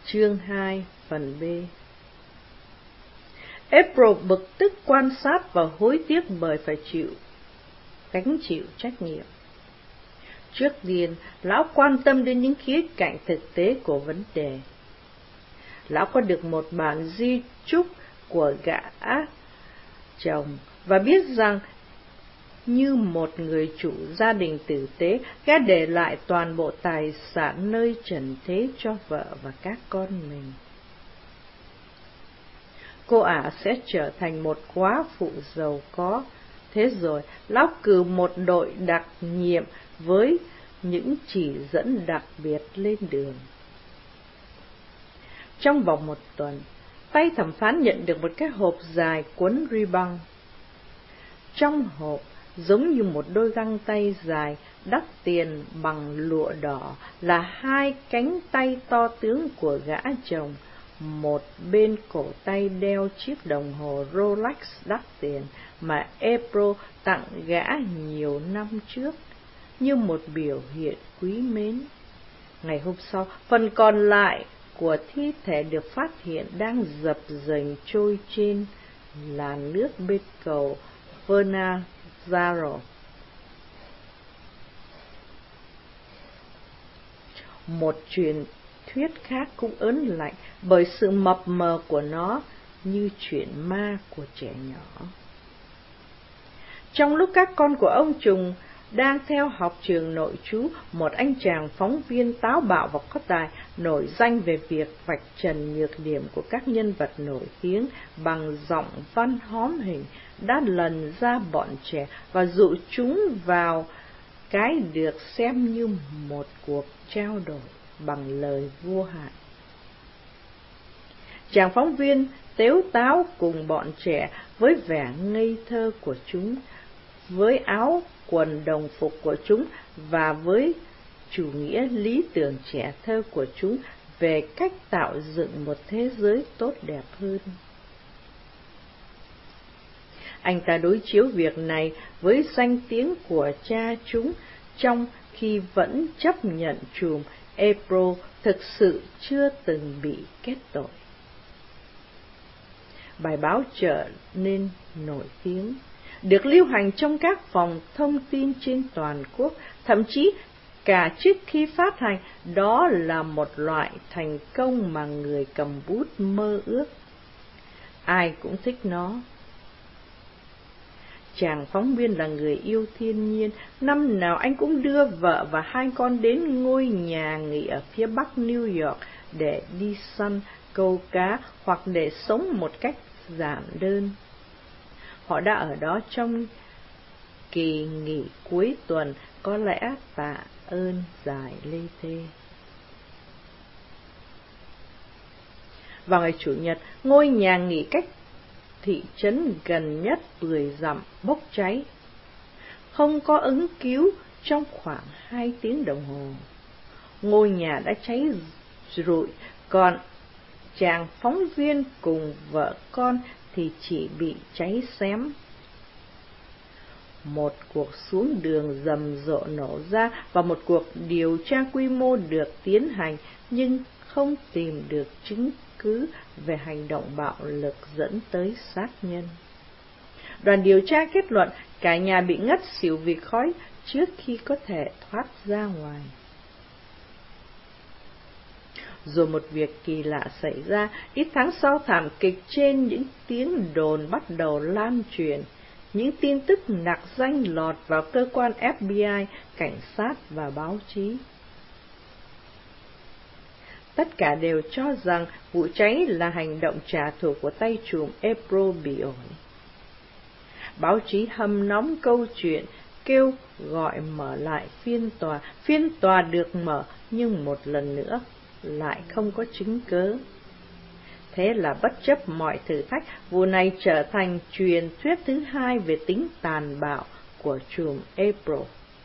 Chương 2 phần B. April bực tức quan sát và hối tiếc bởi phải gánh chịu trách nhiệm. Trước tiên, lão quan tâm đến những khía cạnh thực tế của vấn đề. Lão có được một bản di chúc của gã chồng và biết rằng như một người chủ gia đình tử tế, gã để lại toàn bộ tài sản nơi trần thế cho vợ và các con mình. Cô ả sẽ trở thành một góa phụ giàu có. Thế rồi, lão cử một đội đặc nhiệm với những chỉ dẫn đặc biệt lên đường. Trong vòng 1 tuần, tay thẩm phán nhận được một cái hộp dài quấn ri băng. Trong hộp, giống như một đôi găng tay dài đắt tiền bằng lụa đỏ, là 2 cánh tay to tướng của gã chồng. Một bên cổ tay đeo chiếc đồng hồ Rolex đắt tiền mà April tặng gã nhiều năm trước, như một biểu hiện quý mến. Ngày hôm sau, phần còn lại của thi thể được phát hiện đang dập dềnh trôi trên làn nước bên cầu Vernazaro. Một truyền thuyết khác cũng ớn lạnh bởi sự mập mờ của nó, như chuyện ma của trẻ nhỏ. Trong lúc các con của ông Trùng đang theo học trường nội trú, một anh chàng phóng viên táo bạo và có tài, nổi danh về việc vạch trần nhược điểm của các nhân vật nổi tiếng bằng giọng văn hóm hình, đã lần ra bọn trẻ và dụ chúng vào cái được xem như một cuộc trao đổi bằng lời vô hại. Chàng phóng viên tếu táo cùng bọn trẻ với vẻ ngây thơ của chúng, với áo quần đồng phục của chúng và với chủ nghĩa lý tưởng trẻ thơ của chúng về cách tạo dựng một thế giới tốt đẹp hơn. Anh ta đối chiếu việc này với danh tiếng của cha chúng, trong khi vẫn chấp nhận chùm April thực sự chưa từng bị kết tội. Bài báo trở nên nổi tiếng, được lưu hành trong các phòng thông tin trên toàn quốc, thậm chí cả trước khi phát hành. Đó là một loại thành công mà người cầm bút mơ ước. Ai cũng thích nó. Chàng phóng viên là người yêu thiên nhiên, năm nào anh cũng đưa vợ và 2 con đến ngôi nhà nghỉ ở phía bắc New York để đi săn, câu cá hoặc để sống một cách giản đơn. Họ đã ở đó trong kỳ nghỉ cuối tuần, có lẽ tạ ơn dài lê thê. Vào ngày Chủ nhật, ngôi nhà nghỉ cách thị trấn gần nhất 10 dặm bốc cháy. Không có ứng cứu trong khoảng 2 tiếng đồng hồ. Ngôi nhà đã cháy rụi, còn chàng phóng viên cùng vợ con thì chỉ bị cháy xém. Một cuộc xuống đường rầm rộ nổ ra và một cuộc điều tra quy mô được tiến hành, nhưng không tìm được chứng cứ về hành động bạo lực dẫn tới sát nhân. Đoàn điều tra kết luận cả nhà bị ngất xỉu vì khói trước khi có thể thoát ra ngoài. Rồi một việc kỳ lạ xảy ra. Ít tháng sau, thảm kịch trên những tiếng đồn bắt đầu lan truyền. Những tin tức nặc danh lọt vào cơ quan FBI, cảnh sát và báo chí. Tất cả đều cho rằng vụ cháy là hành động trả thù của tay trùm April bị ổi. Báo chí hâm nóng câu chuyện, kêu gọi mở lại phiên tòa. Phiên tòa được mở, nhưng một lần nữa lại không có chứng cớ. Thế là bất chấp mọi thử thách, vụ này trở thành truyền thuyết thứ 2 về tính tàn bạo của trùm April.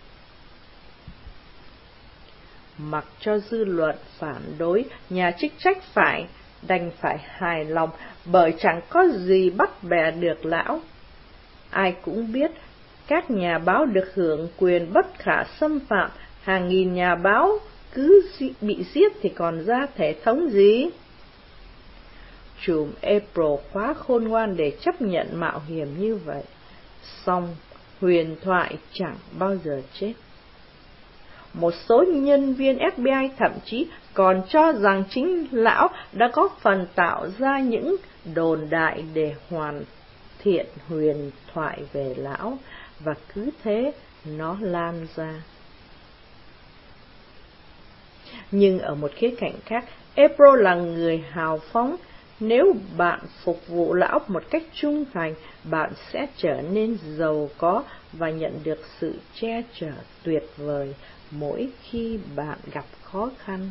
Mặc cho dư luận phản đối, nhà chức trách đành phải hài lòng, bởi chẳng có gì bắt bẻ được lão. Ai cũng biết các nhà báo được hưởng quyền bất khả xâm phạm, hàng nghìn nhà báo cứ bị giết thì còn ra thể thống gì? Trùm April quá khôn ngoan để chấp nhận mạo hiểm như vậy. Song huyền thoại chẳng bao giờ chết. Một số nhân viên FBI thậm chí còn cho rằng chính lão đã có phần tạo ra những đồn đại để hoàn thiện huyền thoại về lão, và cứ thế nó lan ra. Nhưng ở một khía cạnh khác, April là người hào phóng. Nếu bạn phục vụ lão một cách trung thành, bạn sẽ trở nên giàu có và nhận được sự che chở tuyệt vời mỗi khi bạn gặp khó khăn.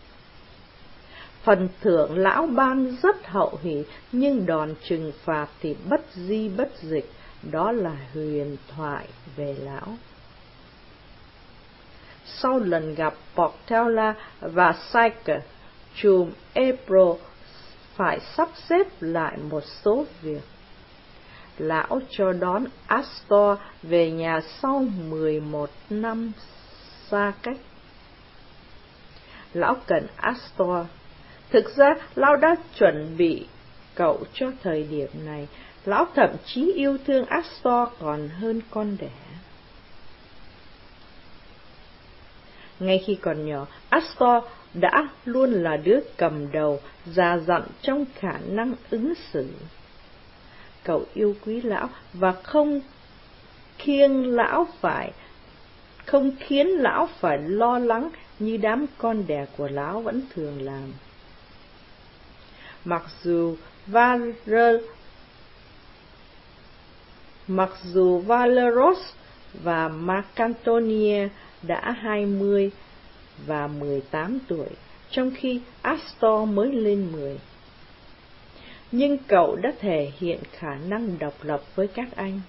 Phần thưởng lão ban rất hậu hỷ, nhưng đòn trừng phạt thì bất di bất dịch. Đó là huyền thoại về lão. Sau lần gặp Portela và Syker, trùm April phải sắp xếp lại một số việc. Lão cho đón Astor về nhà sau 11 năm xa cách. Lão cần Astor. Thực ra, lão đã chuẩn bị cậu cho thời điểm này. Lão thậm chí yêu thương Astor còn hơn con đẻ. Ngay khi còn nhỏ, Astor đã luôn là đứa cầm đầu, già dặn trong khả năng ứng xử. Cậu yêu quý lão và không khiến lão phải lo lắng như đám con đẻ của lão vẫn thường làm. Mặc dù Valeros và Marcantonia đã 20 và 18 tuổi, trong khi Astor mới lên 10. Nhưng cậu đã thể hiện khả năng độc lập với các anh.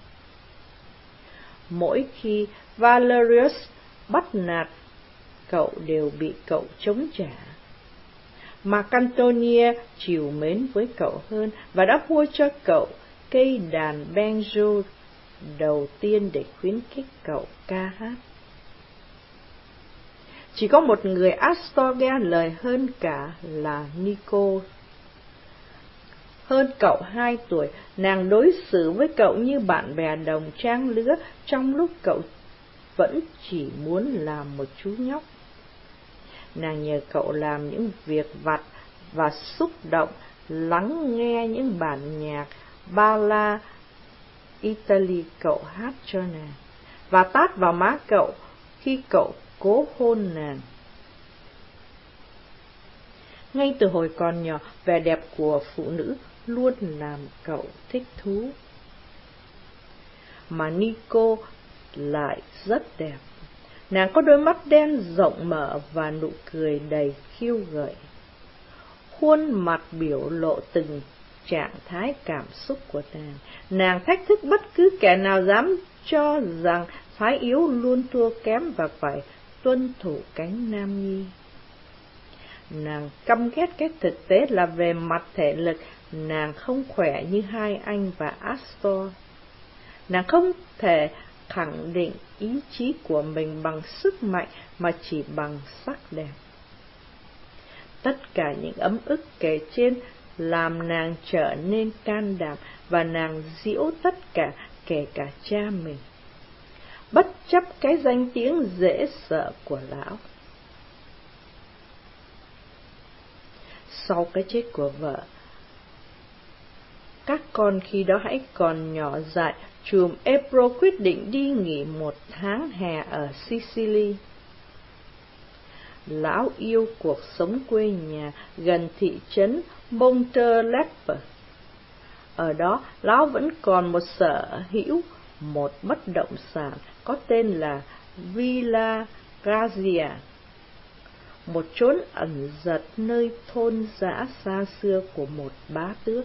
Mỗi khi Valerius bắt nạt cậu đều bị cậu chống trả. Marcantonia trìu mến với cậu hơn và đã mua cho cậu cây đàn banjo đầu tiên để khuyến khích cậu ca hát. Chỉ có một người Astor nghe lời hơn cả là Nico. Hơn cậu 2 tuổi, nàng đối xử với cậu như bạn bè đồng trang lứa, trong lúc cậu vẫn chỉ muốn làm một chú nhóc. Nàng nhờ cậu làm những việc vặt và xúc động lắng nghe những bản nhạc Balla Italy cậu hát cho nàng, và tát vào má cậu khi cậu cố hôn nàng. Ngay từ hồi còn nhỏ, vẻ đẹp của phụ nữ luôn làm cậu thích thú. Mà Nico lại rất đẹp. Nàng có đôi mắt đen rộng mở và nụ cười đầy khiêu gợi. Khuôn mặt biểu lộ từng trạng thái cảm xúc của nàng. Nàng thách thức bất cứ kẻ nào dám cho rằng phái yếu luôn thua kém và phải tuân thủ cánh nam nhi. Nàng căm ghét cái thực tế là về mặt thể lực, nàng không khỏe như hai anh và Astor. Nàng không thể khẳng định ý chí của mình bằng sức mạnh mà chỉ bằng sắc đẹp. Tất cả những ấm ức kể trên làm nàng trở nên can đảm, và nàng giễu tất cả, kể cả cha mình, bất chấp cái danh tiếng dễ sợ của lão. Sau cái chết của vợ, các con khi đó hãy còn nhỏ dại, trùm April quyết định đi nghỉ 1 tháng hè ở Sicily. Lão yêu cuộc sống quê nhà gần thị trấn Monteleppo. Ở đó, lão vẫn còn một sở hữu một bất động sản có tên là Villa Grazia, một chốn ẩn giật nơi thôn dã xa xưa của một bá tước.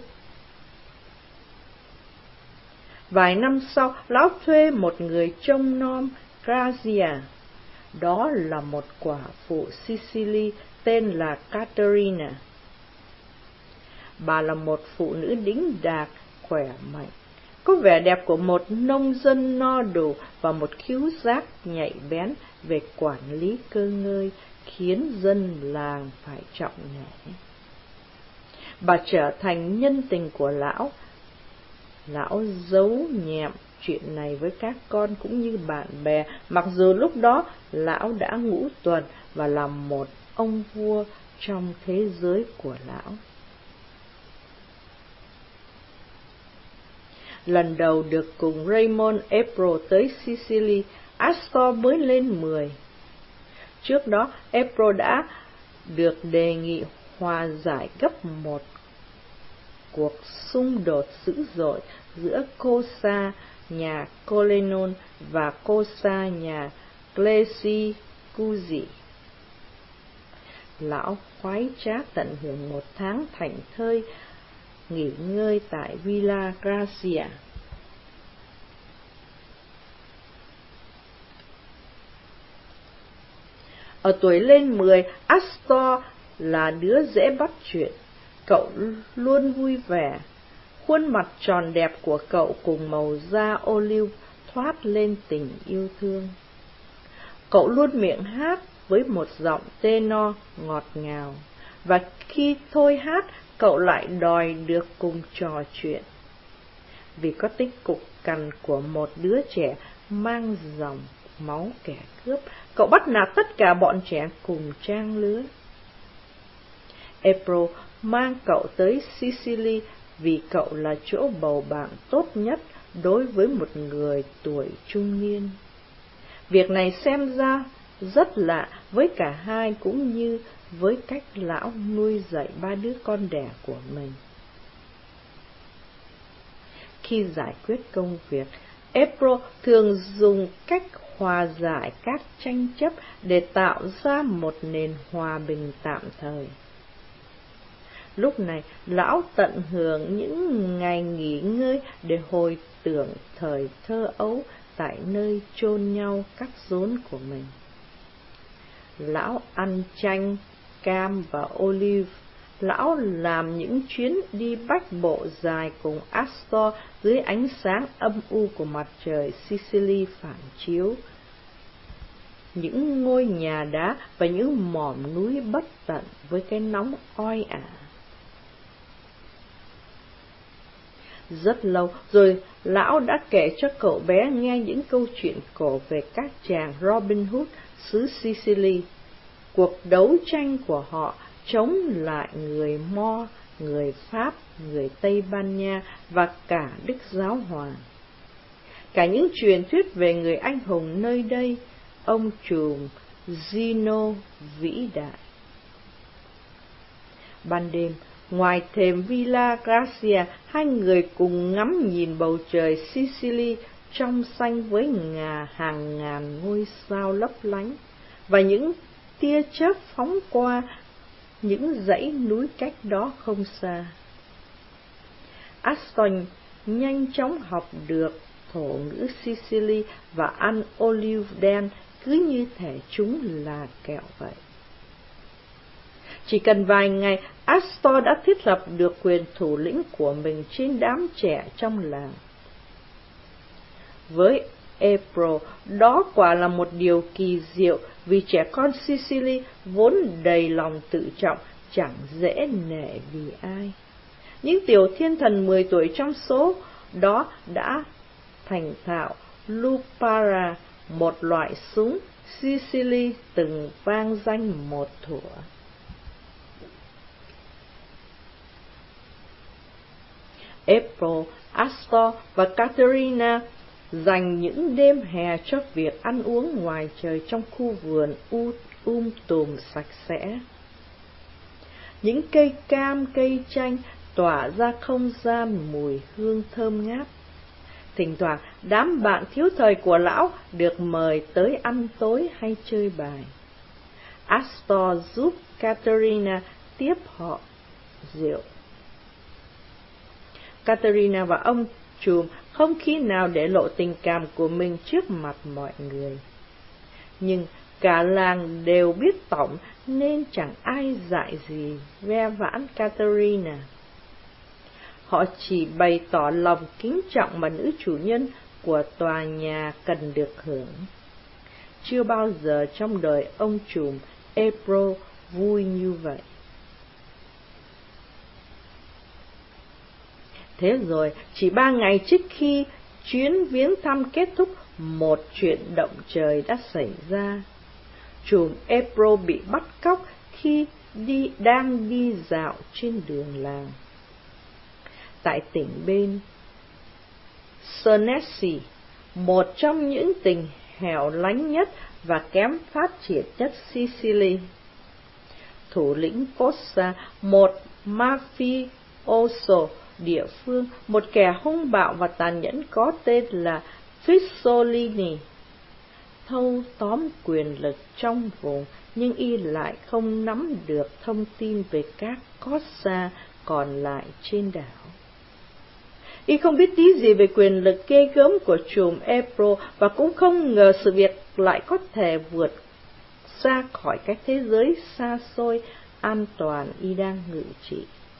Vài năm sau, lão thuê một người trông nom Grazia. Đó là một quả phụ Sicily tên là Caterina. Bà là một phụ nữ đĩnh đạc, khỏe mạnh, có vẻ đẹp của một nông dân no đủ và một khứu giác nhạy bén về quản lý cơ ngơi, khiến dân làng phải trọng nể. Bà trở thành nhân tình của lão. Lão giấu nhẹm chuyện này với các con cũng như bạn bè, mặc dù lúc đó lão đã ngũ tuần và là một ông vua trong thế giới của lão. Lần đầu được cùng Raymond April tới Sicily, Astor mới lên 10. Trước đó, April đã được đề nghị hòa giải gấp một cuộc xung đột dữ dội giữa Cosa nhà Collenon và Cosa nhà Clesicuzzi. Lão khoái trá tận hưởng một tháng thảnh thơi nghỉ ngơi tại Villa Gracia. Ở tuổi lên 10, Astor là đứa dễ bắt chuyện. Cậu luôn vui vẻ. Khuôn mặt tròn đẹp của cậu cùng màu da olive thoát lên tình yêu thương. Cậu luôn miệng hát với một giọng tenor ngọt ngào, và khi thôi hát, cậu lại đòi được cùng trò chuyện. Vì có tính cục cằn của một đứa trẻ mang dòng máu kẻ cướp, cậu bắt nạt tất cả bọn trẻ cùng trang lứa. April mang cậu tới Sicily vì cậu là chỗ bầu bạn tốt nhất đối với một người tuổi trung niên. Việc này xem ra rất lạ với cả hai cũng như với cách lão nuôi dạy ba đứa con đẻ của mình. Khi giải quyết công việc, April thường dùng cách hòa giải các tranh chấp để tạo ra một nền hòa bình tạm thời. Lúc này, lão tận hưởng những ngày nghỉ ngơi để hồi tưởng thời thơ ấu tại nơi chôn nhau các rốn của mình. Lão ăn chanh, cam và olive. Lão làm những chuyến đi bách bộ dài cùng Astor dưới ánh sáng âm u của mặt trời Sicily phản chiếu. Những ngôi nhà đá và những mỏm núi bất tận với cái nóng oi ả. Rất lâu rồi, lão đã kể cho cậu bé nghe những câu chuyện cổ về các chàng Robin Hood xứ Sicily, cuộc đấu tranh của họ chống lại người Mo, người Pháp, người Tây Ban Nha và cả Đức Giáo Hoàng. Cả những truyền thuyết về người anh hùng nơi đây, ông trùm Zeno vĩ đại. Ban đêm, ngoài thềm Villa Gracia, hai người cùng ngắm nhìn bầu trời Sicily trong xanh với hàng ngàn ngôi sao lấp lánh và những tia chớp phóng qua những dãy núi cách đó không xa. Aston nhanh chóng học được thổ ngữ Sicily và ăn olive đen cứ như thể chúng là kẹo vậy. Chỉ cần vài ngày, Astor đã thiết lập được quyền thủ lĩnh của mình trên đám trẻ trong làng. Với April, đó quả là một điều kỳ diệu, vì trẻ con Sicily vốn đầy lòng tự trọng, chẳng dễ nể vì ai. Những tiểu thiên thần 10 tuổi trong số đó đã thành thạo Lupara, một loại súng Sicily từng vang danh một thuở. April, Astor và Caterina dành những đêm hè cho việc ăn uống ngoài trời trong khu vườn tùm sạch sẽ. Những cây cam, cây chanh tỏa ra không gian mùi hương thơm ngát. Thỉnh thoảng, đám bạn thiếu thời của lão được mời tới ăn tối hay chơi bài. Astor giúp Caterina tiếp họ rượu. Caterina và ông trùm không khi nào để lộ tình cảm của mình trước mặt mọi người. Nhưng cả làng đều biết tổng nên chẳng ai dại gì ve vãn Caterina. Họ chỉ bày tỏ lòng kính trọng mà nữ chủ nhân của tòa nhà cần được hưởng. Chưa bao giờ trong đời ông trùm April vui như vậy. Thế rồi, chỉ 3 ngày trước khi chuyến viếng thăm kết thúc, một chuyện động trời đã xảy ra. Trùm April bị bắt cóc khi đang đi dạo trên đường làng. Tại tỉnh bên Sernessy, một trong những tỉnh hẻo lánh nhất và kém phát triển nhất Sicily, thủ lĩnh Cossa, một mafioso địa phương, một kẻ hung bạo và tàn nhẫn có tên là Fissolini, thâu tóm quyền lực trong vùng, nhưng y lại không nắm được thông tin về các Cossa còn lại trên đảo. Y không biết tí gì về quyền lực ghê gớm của trùm April và cũng không ngờ sự việc lại có thể vượt ra khỏi cái thế giới xa xôi an toàn y đang ngự trị.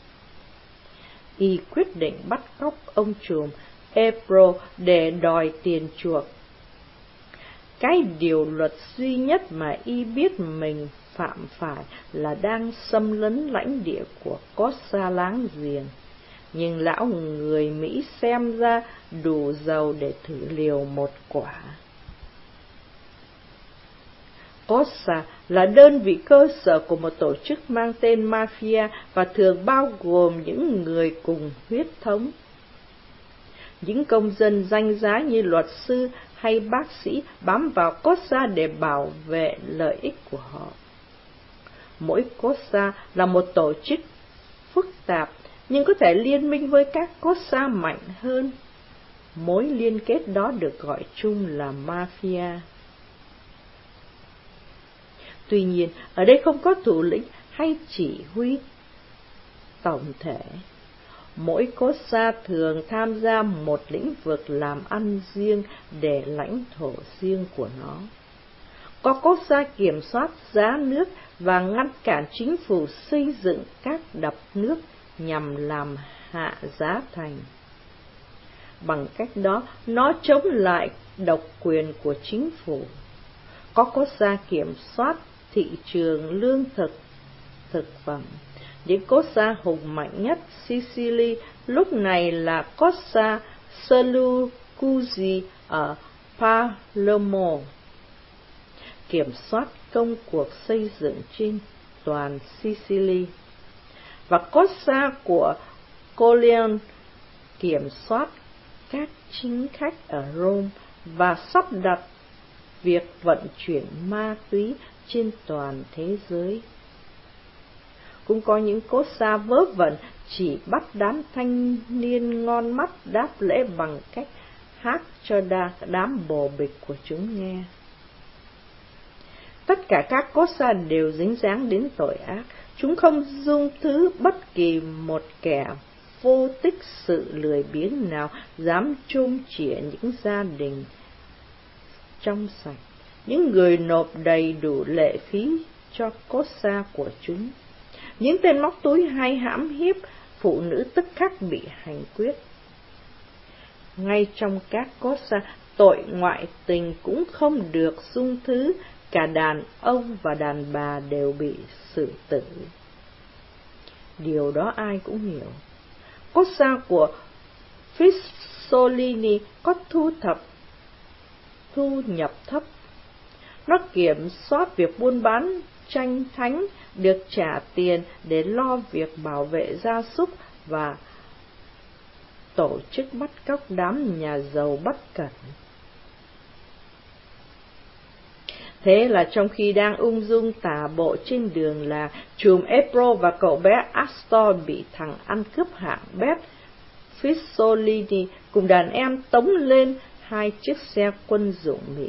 Y quyết định bắt cóc ông trùm April để đòi tiền chuộc. Cái điều luật duy nhất mà y biết mình phạm phải là đang xâm lấn lãnh địa của Cossa láng giềng. Nhưng lão người Mỹ xem ra đủ giàu để thử liều một quả. Cossa là đơn vị cơ sở của một tổ chức mang tên Mafia và thường bao gồm những người cùng huyết thống. Những công dân danh giá như luật sư hay bác sĩ bám vào Cossa để bảo vệ lợi ích của họ. Mỗi Cossa là một tổ chức phức tạp, nhưng có thể liên minh với các Cossa mạnh hơn. Mối liên kết đó được gọi chung là Mafia. Tuy nhiên, ở đây không có thủ lĩnh hay chỉ huy tổng thể. Mỗi Cossa thường tham gia một lĩnh vực làm ăn riêng để lãnh thổ riêng của nó. Có Cossa kiểm soát giá nước và ngăn cản chính phủ xây dựng các đập nước nhằm làm hạ giá thành. Bằng cách đó, nó chống lại độc quyền của chính phủ. Có Cossa kiểm soát thị trường lương thực, thực phẩm. Những Cossa hùng mạnh nhất Sicily lúc này là Cossa Sallucuzzi ở Palermo, kiểm soát công cuộc xây dựng trên toàn Sicily, và Cossa của Corleone kiểm soát các chính khách ở Rome và sắp đặt việc vận chuyển ma túy trên toàn thế giới. Cũng có những Cossa vớ vẩn chỉ bắt đám thanh niên ngon mắt đáp lễ bằng cách hát cho đám bồ bịch của chúng nghe. Tất cả các Cossa đều dính dáng đến tội ác. Chúng không dung thứ bất kỳ một kẻ vô tích sự lười biếng nào dám chôm chĩa những gia đình trong sạch, những người nộp đầy đủ lệ phí cho Cossa của chúng. Những tên móc túi hay hãm hiếp phụ nữ tức khắc bị hành quyết. Ngay trong các Cossa, tội ngoại tình cũng không được dung thứ, cả đàn ông và đàn bà đều bị xử tử. Điều đó ai cũng hiểu. Cossa của Fissolini có thu nhập thấp. Nó kiểm soát việc buôn bán tranh thánh, được trả tiền để lo việc bảo vệ gia súc và tổ chức bắt cóc đám nhà giàu bất cẩn. Thế là trong khi đang ung dung tả bộ trên đường là trùm April và cậu bé Astor bị thằng ăn cướp hạng bét Fissolini cùng đàn em tống lên 2 chiếc xe quân dụng Mỹ.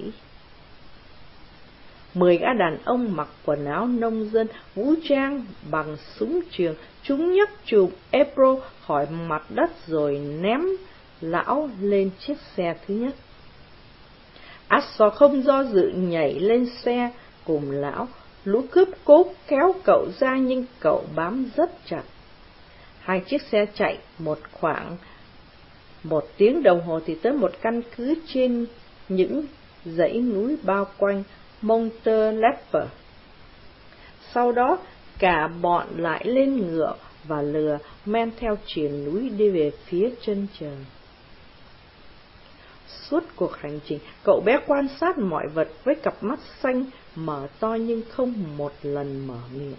10 gã đàn ông mặc quần áo nông dân vũ trang bằng súng trường, chúng nhấc trùm April khỏi mặt đất rồi ném lão lên chiếc xe thứ nhất. Astor không do dự nhảy lên xe cùng lão. Lũ cướp cố kéo cậu ra nhưng cậu bám rất chặt. 2 chiếc xe chạy khoảng 1 tiếng đồng hồ thì tới một căn cứ trên những dãy núi bao quanh Monte Lepre. Sau đó, cả bọn lại lên ngựa và lừa men theo triền núi đi về phía chân trời. Suốt cuộc hành trình, cậu bé quan sát mọi vật với cặp mắt xanh mở to nhưng không một lần mở miệng.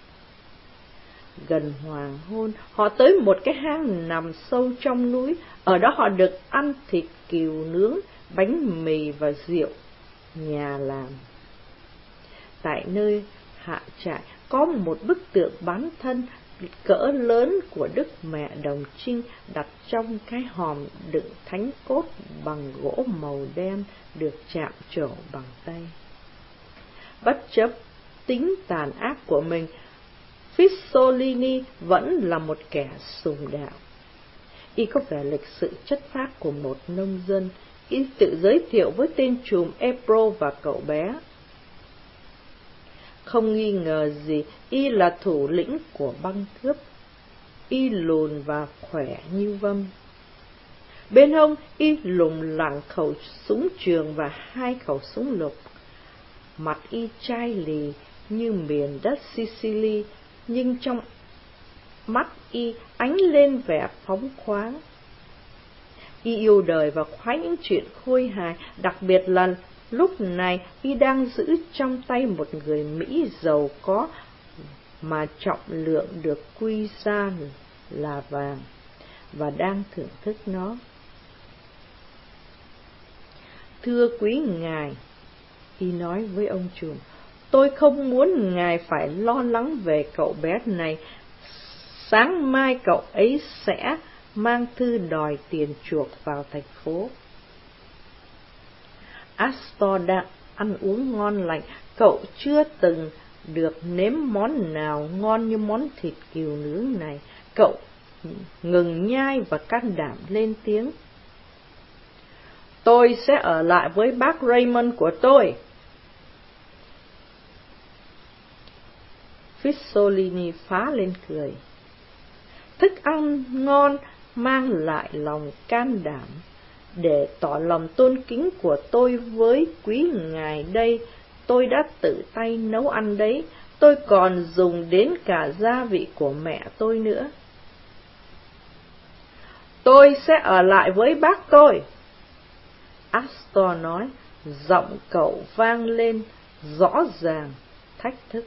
Gần hoàng hôn, họ tới một cái hang nằm sâu trong núi. Ở đó họ được ăn thịt cừu nướng, bánh mì và rượu nhà làm. Tại nơi hạ trại có một bức tượng bán thân cỡ lớn của Đức Mẹ Đồng Trinh đặt trong cái hòm đựng thánh cốt bằng gỗ màu đen được chạm trổ bằng tay. Bất chấp tính tàn ác của mình, Fissolini vẫn là một kẻ sùng đạo. Y có vẻ lịch sự chất phác của một nông dân. Y tự giới thiệu với tên trùm Ebro và cậu bé. Không nghi ngờ gì, y là thủ lĩnh của băng cướp. Y lùn và khỏe như vâm. Bên hông y lủng lẳng khẩu súng trường và 2 khẩu súng lục. Mặt y chai lì như miền đất Sicily, nhưng trong mắt y ánh lên vẻ phóng khoáng. Y yêu đời và khoái những chuyện khôi hài, đặc biệt là lúc này y đang giữ trong tay một người Mỹ giàu có mà trọng lượng được quy ra là vàng, và đang thưởng thức nó. Thưa quý ngài, y nói với ông trùm, tôi không muốn ngài phải lo lắng về cậu bé này. Sáng mai cậu ấy sẽ mang thư đòi tiền chuộc vào thành phố. Astor đang ăn uống ngon lành. Cậu chưa từng được nếm món nào ngon như món thịt cừu nướng này. Cậu ngừng nhai và can đảm lên tiếng. Tôi sẽ ở lại với bác Raymond của tôi. Fissolini phá lên cười. Thức ăn ngon mang lại lòng can đảm. Để tỏ lòng tôn kính của tôi với quý ngài đây, tôi đã tự tay nấu ăn đấy. Tôi còn dùng đến cả gia vị của mẹ tôi nữa. Tôi sẽ ở lại với bác tôi, Astor nói, giọng cậu vang lên rõ ràng, thách thức.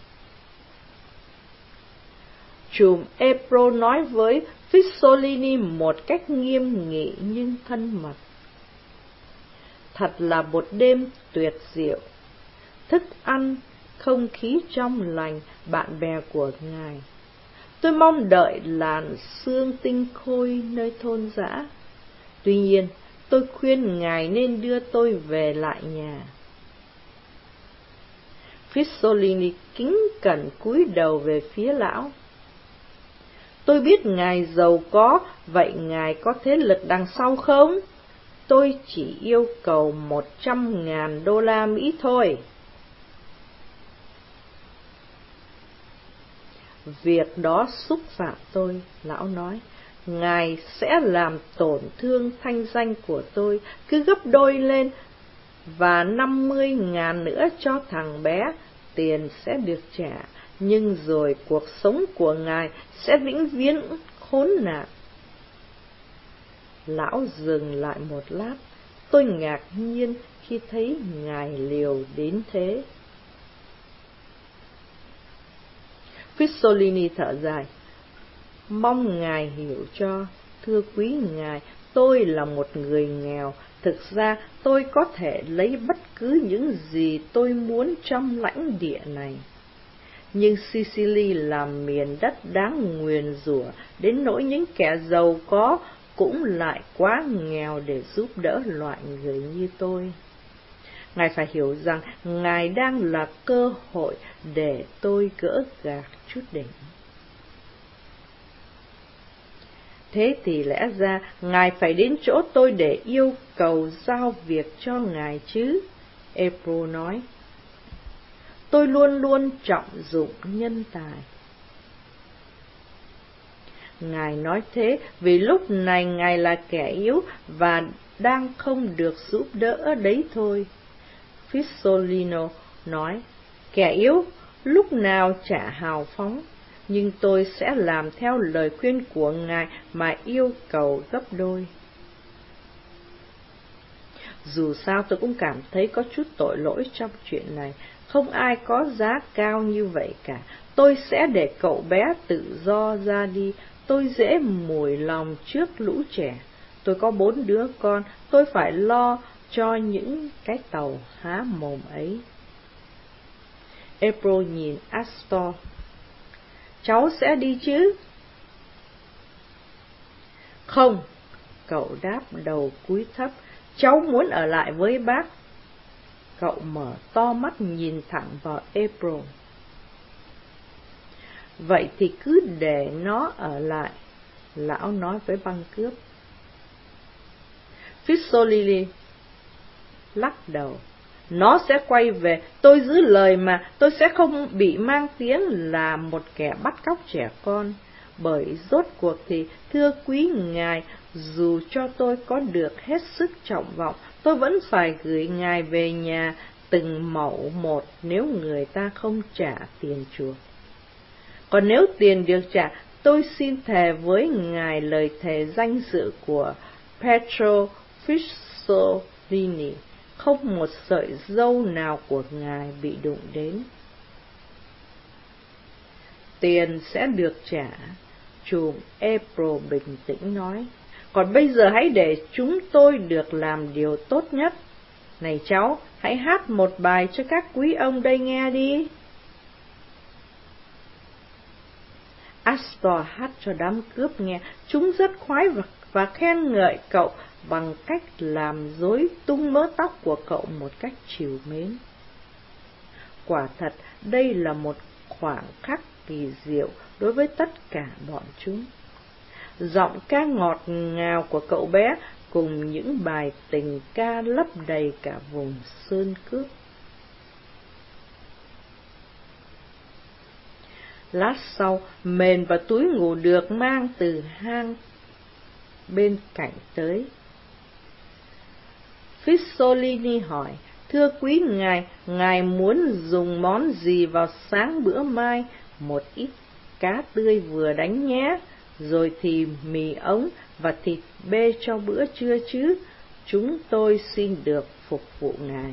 Trùm Ebro nói với Fissolini một cách nghiêm nghị nhưng thân mật. Thật là một đêm tuyệt diệu. Thức ăn, không khí trong lành, bạn bè của ngài. Tôi mong đợi làn sương tinh khôi nơi thôn dã. Tuy nhiên, tôi khuyên ngài nên đưa tôi về lại nhà. Fissolini kính cẩn cúi đầu về phía lão. Tôi biết ngài giàu có, vậy ngài có thế lực đằng sau không? Tôi chỉ yêu cầu 100.000 đô la Mỹ thôi. Việc đó xúc phạm tôi, lão nói. Ngài sẽ làm tổn thương thanh danh của tôi, cứ gấp đôi lên, và 50.000 nữa cho thằng bé, tiền sẽ được trả, nhưng rồi cuộc sống của ngài sẽ vĩnh viễn khốn nạn. Lão dừng lại một lát, tôi ngạc nhiên khi thấy ngài liều đến thế. Fissolini thở dài. Mong ngài hiểu cho, thưa quý ngài, tôi là một người nghèo. Thực ra tôi có thể lấy bất cứ những gì tôi muốn trong lãnh địa này. Nhưng Sicily là miền đất đáng nguyền rủa, đến nỗi những kẻ giàu có cũng lại quá nghèo để giúp đỡ loại người như tôi. Ngài phải hiểu rằng ngài đang là cơ hội để tôi gỡ gạc chút đỉnh. Thế thì lẽ ra ngài phải đến chỗ tôi để yêu cầu giao việc cho ngài chứ, Ebro nói. Tôi luôn luôn trọng dụng nhân tài. Ngài nói thế vì lúc này ngài là kẻ yếu và đang không được giúp đỡ đấy thôi. Fissolino nói, kẻ yếu, lúc nào chả hào phóng, nhưng tôi sẽ làm theo lời khuyên của ngài mà yêu cầu gấp đôi. Dù sao tôi cũng cảm thấy có chút tội lỗi trong chuyện này, không ai có giá cao như vậy cả. Tôi sẽ để cậu bé tự do ra đi, tôi dễ mùi lòng trước lũ trẻ. Tôi có 4 đứa con, tôi phải lo cho những cái tàu há mồm ấy. April nhìn Astor. Cháu sẽ đi chứ? Không, cậu đáp đầu cúi thấp. Cháu muốn ở lại với bác. Cậu mở to mắt nhìn thẳng vào April. Vậy thì cứ để nó ở lại, lão nói với băng cướp. Fitsolini lắc đầu. Nó sẽ quay về, tôi giữ lời mà, tôi sẽ không bị mang tiếng là một kẻ bắt cóc trẻ con. Bởi rốt cuộc thì, thưa quý ngài, dù cho tôi có được hết sức trọng vọng, tôi vẫn phải gửi ngài về nhà từng mẫu một nếu người ta không trả tiền chuộc. Còn nếu tiền được trả, tôi xin thề với ngài lời thề danh dự của Petro Fitsolini, không một sợi râu nào của ngài bị đụng đến. Tiền sẽ được trả, trùm April bình tĩnh nói. Còn bây giờ hãy để chúng tôi được làm điều tốt nhất. Này cháu, hãy hát một bài cho các quý ông đây nghe đi. Astor hát cho đám cướp nghe, chúng rất khoái và khen ngợi cậu bằng cách làm rối tung mớ tóc của cậu một cách trìu mến. Quả thật, đây là một khoảnh khắc kỳ diệu đối với tất cả bọn chúng. Giọng ca ngọt ngào của cậu bé cùng những bài tình ca lấp đầy cả vùng sơn cước. Lát sau, mền và túi ngủ được mang từ hang bên cạnh tới. Fitsolini hỏi, thưa quý ngài muốn dùng món gì vào sáng bữa mai? Một ít cá tươi vừa đánh nhé, rồi thì mì ống và thịt bê cho bữa trưa chứ. Chúng tôi xin được phục vụ ngài.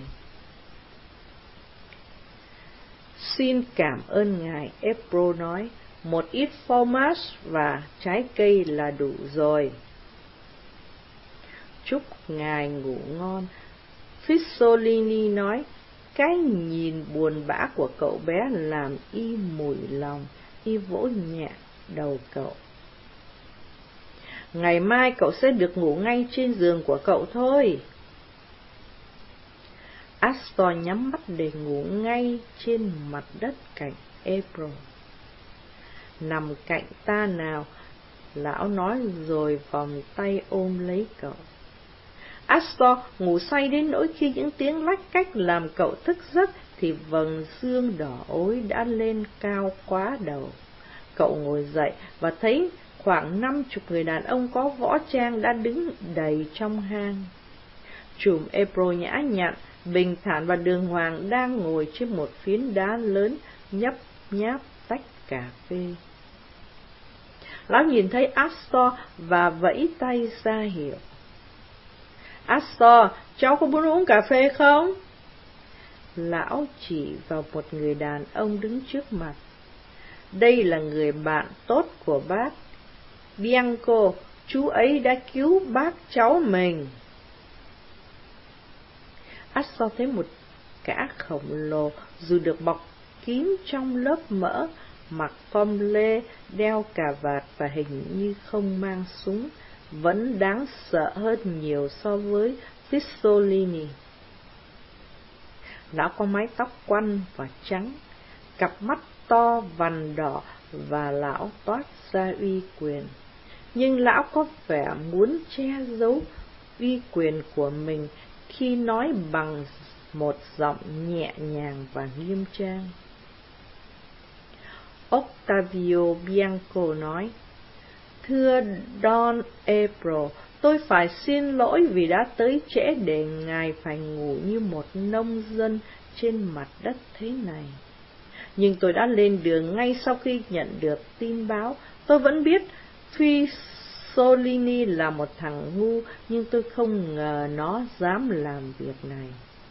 Xin cảm ơn ngài, April nói, một ít fromage và trái cây là đủ rồi. Chúc ngài ngủ ngon, Fitsolini nói. Cái nhìn buồn bã của cậu bé làm y mùi lòng, y vỗ nhẹ đầu cậu. Ngày mai cậu sẽ được ngủ ngay trên giường của cậu thôi. Astor nhắm mắt để ngủ ngay trên mặt đất cạnh April. Nằm cạnh ta nào, lão nói rồi vòng tay ôm lấy cậu. Astor ngủ say đến nỗi khi những tiếng lách cách làm cậu thức giấc thì vầng dương đỏ ối đã lên cao quá đầu. Cậu ngồi dậy và thấy khoảng 50 người đàn ông có võ trang đã đứng đầy trong hang. Trùm April nhã nhặn, bình thản và đường hoàng đang ngồi trên một phiến đá lớn nhấp nháp tách cà phê. Lão nhìn thấy Astor và vẫy tay ra hiệu. Astor, cháu có muốn uống cà phê không? Lão chỉ vào một người đàn ông đứng trước mặt. Đây là người bạn tốt của bác. Bianco, chú ấy đã cứu bác cháu mình. Astor thấy một gã khổng lồ dù được bọc kín trong lớp mỡ, mặc com lê, đeo cà vạt và hình như không mang súng, vẫn đáng sợ hơn nhiều so với Fitsolini. Lão có mái tóc quăn và trắng, cặp mắt to vằn đỏ và lão toát ra uy quyền. Nhưng lão có vẻ muốn che giấu uy quyền của mình khi nói bằng một giọng nhẹ nhàng và nghiêm trang. Octavio Bianco nói, thưa Don April, tôi phải xin lỗi vì đã tới trễ để ngài phải ngủ như một nông dân trên mặt đất thế này. nhưng tôi đã lên đường ngay sau khi nhận được tin báo. Tôi vẫn biết Fissolini là một thằng ngu, nhưng tôi không ngờ nó dám làm việc này.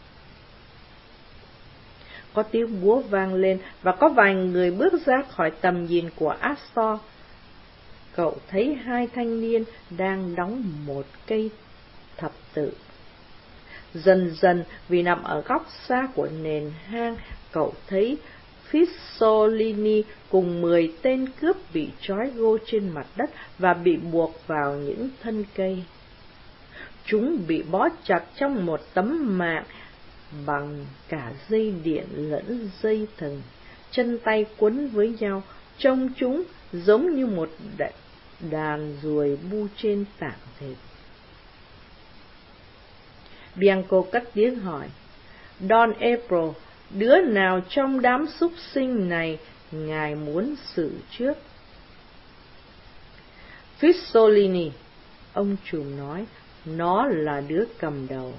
Có tiếng búa vang lên và có vài người bước ra khỏi tầm nhìn của Astor. Cậu thấy hai thanh niên đang đóng một cây thập tự. Dần dần, vì nằm ở góc xa của nền hang, cậu thấy Fissolini cùng 10 tên cướp bị trói gô trên mặt đất và bị buộc vào những thân cây. Chúng bị bó chặt trong một tấm mạng bằng cả dây điện lẫn dây thừng, chân tay quấn với nhau, trông chúng giống như một đàn ruồi bu trên tảng thịt. Bianco cất tiếng hỏi, Don April, đứa nào trong đám súc sinh này ngài muốn xử trước? Fissolini, ông trùm nói, nó là đứa cầm đầu.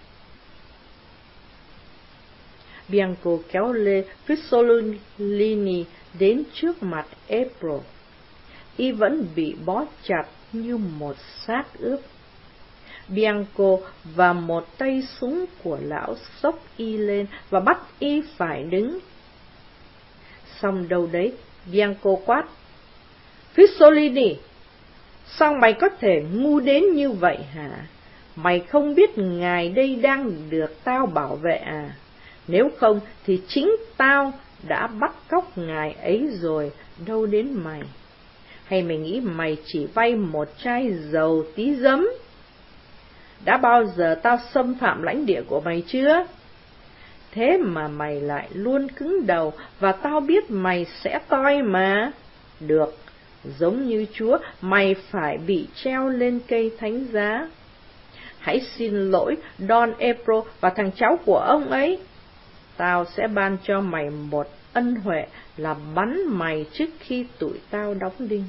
Bianco kéo lê Fissolini đến trước mặt April. Y vẫn bị bó chặt như một xác ướp. Bianco và một tay súng của lão xốc y lên và bắt y phải đứng. Xong đâu đấy, Bianco quát, Fissolini, sao mày có thể ngu đến như vậy hả? Mày không biết ngài đây đang được tao bảo vệ à? Nếu không thì chính tao đã bắt cóc ngài ấy rồi, đâu đến mày. Hay mày nghĩ mày chỉ vay một chai dầu tí giấm? Đã bao giờ tao xâm phạm lãnh địa của mày chưa? Thế mà mày lại luôn cứng đầu, và tao biết mày sẽ toi mà. Được, giống như Chúa, mày phải bị treo lên cây thánh giá. Hãy xin lỗi Don April và thằng cháu của ông ấy. Tao sẽ ban cho mày một ân huệ là bắn mày trước khi tụi tao đóng đinh.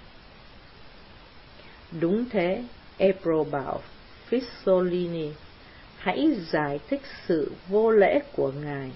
Đúng thế, April bảo Fissolini, hãy giải thích sự vô lễ của ngài.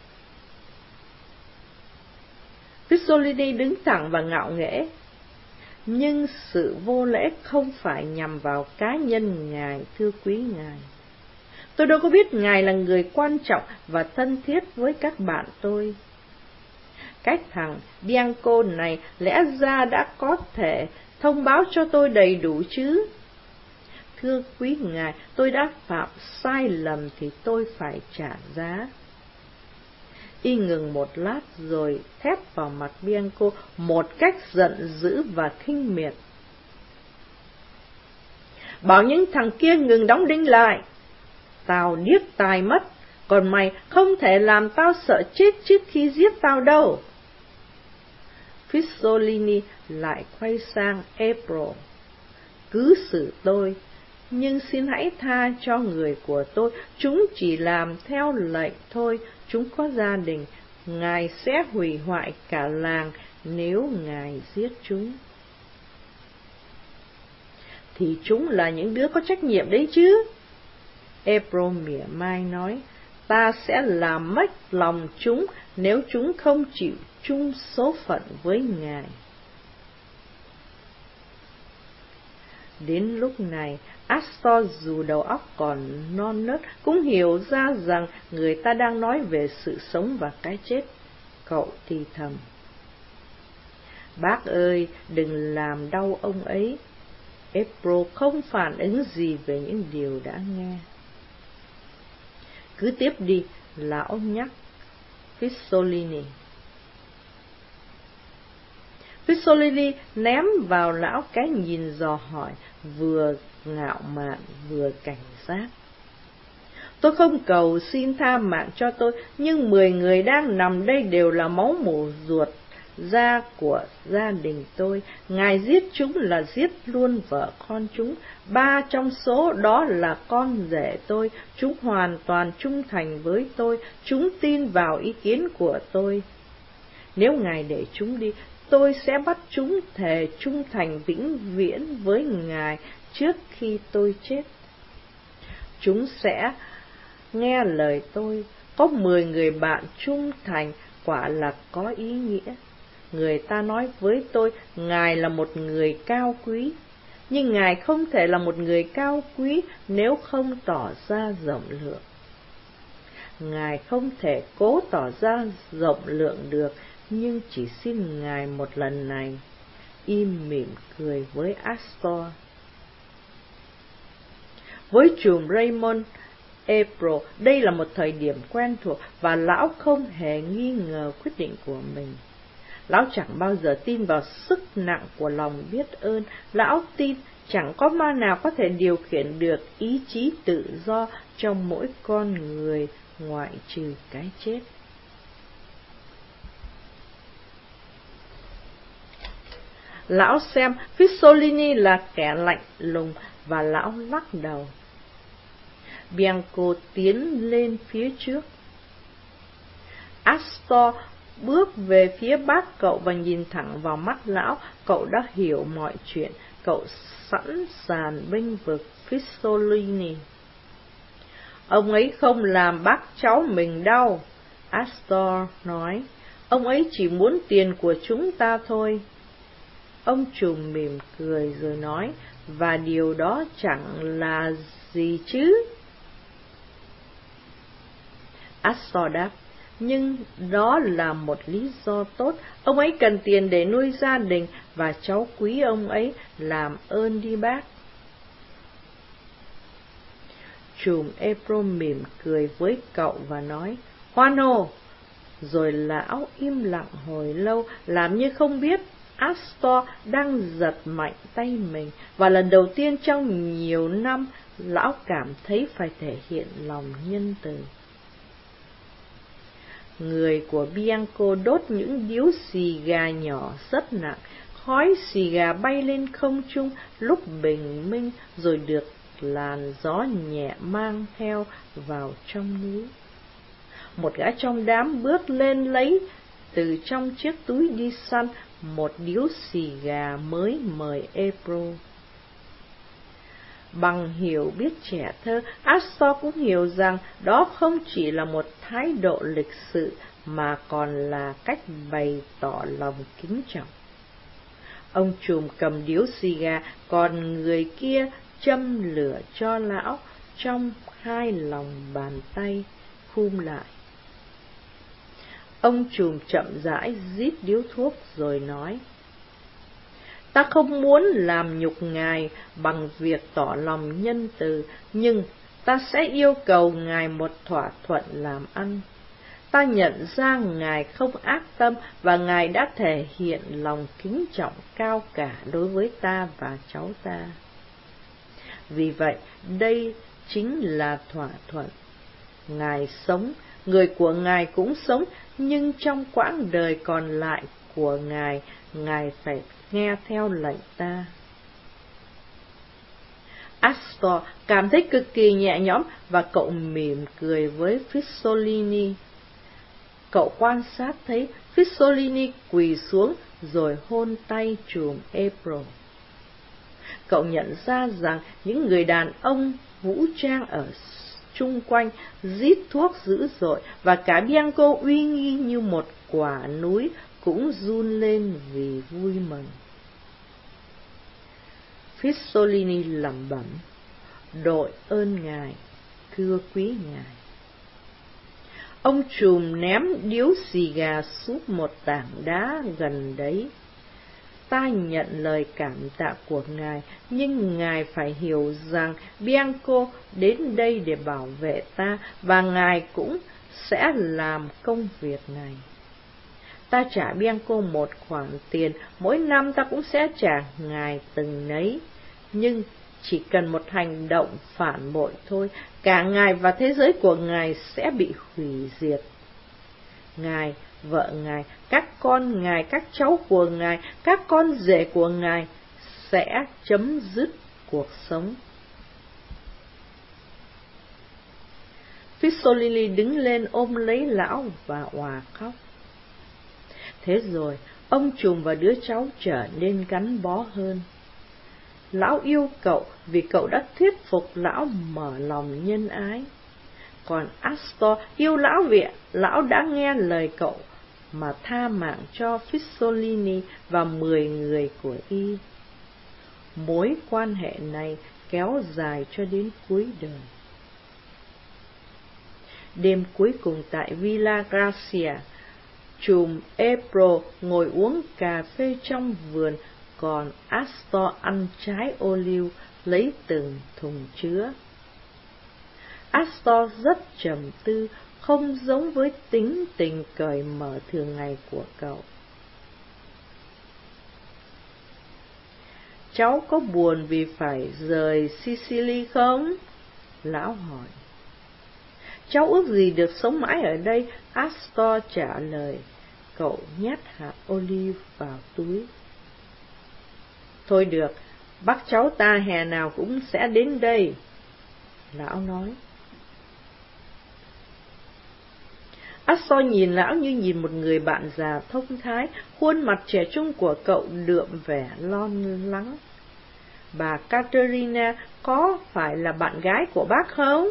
Fissolini đứng thẳng và ngạo nghễ. Nhưng sự vô lễ không phải nhằm vào cá nhân ngài, thưa quý ngài. Tôi đâu có biết ngài là người quan trọng và thân thiết với các bạn tôi. Cái thằng Bianco này lẽ ra đã có thể thông báo cho tôi đầy đủ chứ. Thưa quý ngài, tôi đã phạm sai lầm thì tôi phải trả giá. Y ngừng một lát rồi thép vào mặt Bianco một cách giận dữ và khinh miệt. Bảo những thằng kia ngừng đóng đinh lại. Tao điếc tai mất, còn mày không thể làm tao sợ chết trước khi giết tao đâu. Fissolini lại quay sang April. Cứ xử tôi, nhưng xin hãy tha cho người của tôi, chúng chỉ làm theo lệnh thôi, chúng có gia đình, ngài sẽ hủy hoại cả làng nếu ngài giết chúng. Thì chúng là những đứa có trách nhiệm đấy chứ. April mỉa mai nói, ta sẽ làm mất lòng chúng nếu chúng không chịu chung số phận với ngài. Đến lúc này, Astor dù đầu óc còn non nớt cũng hiểu ra rằng người ta đang nói về sự sống và cái chết. Cậu thì thầm, bác ơi, đừng làm đau ông ấy. April không phản ứng gì về những điều đã nghe. Cứ tiếp đi, lão nhắc Fissolini. Fissolini ném vào lão cái nhìn dò hỏi, vừa ngạo mạn vừa cảnh giác. Tôi không cầu xin tha mạng cho tôi, nhưng 10 người đang nằm đây đều là máu mủ ruột da của gia đình tôi. Ngài giết chúng là giết luôn vợ con chúng. 3 trong số đó là con rể tôi. Chúng hoàn toàn trung thành với tôi. Chúng tin vào ý kiến của tôi. Nếu ngài để chúng đi, tôi sẽ bắt chúng thề trung thành vĩnh viễn với ngài trước khi tôi chết. Chúng sẽ nghe lời tôi. Có 10 người bạn trung thành, quả là có ý nghĩa. Người ta nói với tôi, Ngài là một người cao quý, nhưng Ngài không thể là một người cao quý nếu không tỏ ra rộng lượng. Ngài không thể cố tỏ ra rộng lượng được, nhưng chỉ xin Ngài một lần này. Im mỉm cười với Astor. Với trùm Raymond April, đây là một thời điểm quen thuộc và lão không hề nghi ngờ quyết định của mình. Lão chẳng bao giờ tin vào sức nặng của lòng biết ơn. Lão tin chẳng có ma nào có thể điều khiển được ý chí tự do trong mỗi con người ngoại trừ cái chết. Lão xem Fissolini là kẻ lạnh lùng và lão lắc đầu. Bianco tiến lên phía trước. Astor bước về phía bác cậu và nhìn thẳng vào mắt lão. Cậu đã hiểu mọi chuyện. Cậu sẵn sàng bênh vực Fissolini. Ông ấy không làm bác cháu mình đâu, Astor nói. Ông ấy chỉ muốn tiền của chúng ta thôi. Ông trùm mỉm cười rồi nói, và điều đó chẳng là gì chứ. Astor đáp, nhưng đó là một lý do tốt. Ông ấy cần tiền để nuôi gia đình, và cháu quý ông ấy, làm ơn đi bác. Trùm April mỉm cười với cậu và nói, hoan hô. Rồi lão im lặng hồi lâu, làm như không biết Astor đang giật mạnh tay mình, và lần đầu tiên trong nhiều năm, lão cảm thấy phải thể hiện lòng nhân từ. Người của Bianco đốt những điếu xì gà nhỏ rất nặng, khói xì gà bay lên không trung lúc bình minh rồi được làn gió nhẹ mang theo vào trong núi. Một gã trong đám bước lên lấy từ trong chiếc túi đi săn một điếu xì gà mới mời April. Bằng hiểu biết trẻ thơ, Astor cũng hiểu rằng đó không chỉ là một thái độ lịch sự mà còn là cách bày tỏ lòng kính trọng. Ông trùm cầm điếu xì gà, còn người kia châm lửa cho lão trong hai lòng bàn tay khum lại. Ông trùm chậm rãi rít điếu thuốc rồi nói, ta không muốn làm nhục ngài bằng việc tỏ lòng nhân từ, nhưng ta sẽ yêu cầu ngài một thỏa thuận làm ăn. Ta nhận ra ngài không ác tâm và ngài đã thể hiện lòng kính trọng cao cả đối với ta và cháu ta. Vì vậy, đây chính là thỏa thuận. Ngài sống, người của ngài cũng sống, nhưng trong quãng đời còn lại của ngài, ngài phải nghe theo lệnh ta. Astor cảm thấy cực kỳ nhẹ nhõm và cậu mỉm cười với Fissolini. Cậu quan sát thấy Fissolini quỳ xuống rồi hôn tay trùm April. Cậu nhận ra rằng những người đàn ông vũ trang ở chung quanh rít thuốc dữ dội, và cả Bianco uy nghi như một quả núi cũng run lên vì vui mừng. Fissolini lẩm bẩm, đội ơn ngài, thưa quý ngài. Ông trùm ném điếu xì gà xuống một tảng đá gần đấy. Ta nhận lời cảm tạ của ngài, nhưng ngài phải hiểu rằng Bianco đến đây để bảo vệ ta, và ngài cũng sẽ làm công việc này. Ta trả Bianco một khoản tiền, mỗi năm ta cũng sẽ trả ngài từng nấy, nhưng chỉ cần một hành động phản bội thôi, cả ngài và thế giới của ngài sẽ bị hủy diệt. Ngài, vợ ngài, các con ngài, các cháu của ngài, các con rể của ngài sẽ chấm dứt cuộc sống. Fissolini đứng lên ôm lấy lão và òa khóc. Thế rồi, ông trùm và đứa cháu trở nên gắn bó hơn. Lão yêu cậu vì cậu đã thuyết phục lão mở lòng nhân ái. Còn Astor yêu lão vì lão đã nghe lời cậu mà tha mạng cho Fissolini và 10 người của y. Mối quan hệ này kéo dài cho đến cuối đời. Đêm cuối cùng tại Villa Gracia, trùm April ngồi uống cà phê trong vườn, còn Astor ăn trái ô liu lấy từng thùng chứa. Astor rất trầm tư, không giống với tính tình cởi mở thường ngày của cậu. Cháu có buồn vì phải rời Sicily không? Lão hỏi. Cháu ước gì được sống mãi ở đây, Astor trả lời. Cậu nhét hạt olive vào túi. Thôi được, bác cháu ta hè nào cũng sẽ đến đây, lão nói. Astor nhìn lão như nhìn một người bạn già thông thái, khuôn mặt trẻ trung của cậu đượm vẻ lo lắng. Bà Caterina có phải là bạn gái của bác không?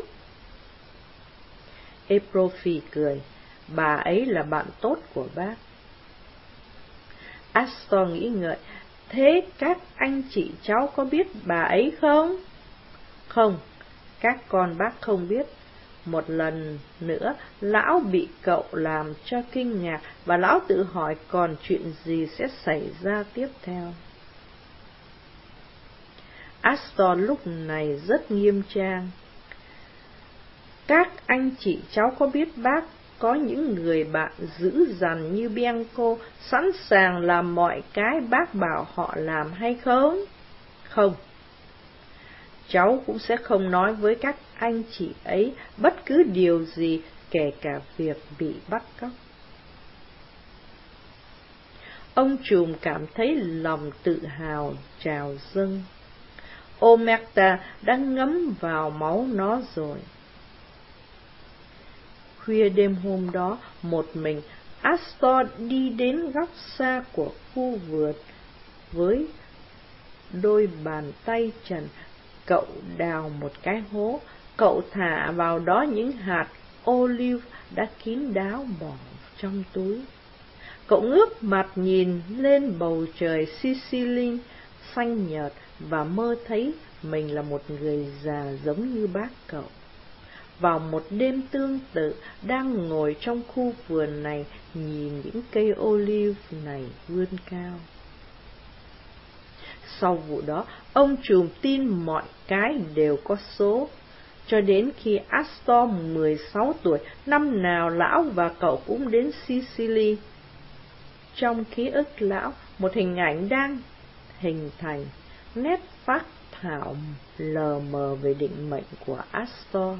April phì cười. Bà ấy là bạn tốt của bác. Astor nghĩ ngợi. Thế các anh chị cháu có biết bà ấy không? Không, các con bác không biết. Một lần nữa, lão bị cậu làm cho kinh ngạc, và lão tự hỏi còn chuyện gì sẽ xảy ra tiếp theo. Astor lúc này rất nghiêm trang. Các anh chị cháu có biết bác có những người bạn dữ dằn như Bianco, sẵn sàng làm mọi cái bác bảo họ làm hay không? Không. Cháu cũng sẽ không nói với các anh chị ấy bất cứ điều gì, kể cả việc bị bắt cóc. Ông trùm cảm thấy lòng tự hào trào dâng. Omerta đã ngấm vào máu nó rồi. Khuya đêm hôm đó, một mình, Astor đi đến góc xa của khu vườn. Với đôi bàn tay trần, cậu đào một cái hố, cậu thả vào đó những hạt olive đã kín đáo bỏ trong túi. Cậu ngước mặt nhìn lên bầu trời Sicily xanh nhợt và mơ thấy mình là một người già giống như bác cậu. Vào một đêm tương tự, đang ngồi trong khu vườn này, nhìn những cây olive này vươn cao. Sau vụ đó, ông trùm tin mọi cái đều có số. Cho đến khi Astor 16 tuổi, năm nào lão và cậu cũng đến Sicily. Trong ký ức lão, một hình ảnh đang hình thành, nét phác thảo lờ mờ về định mệnh của Astor.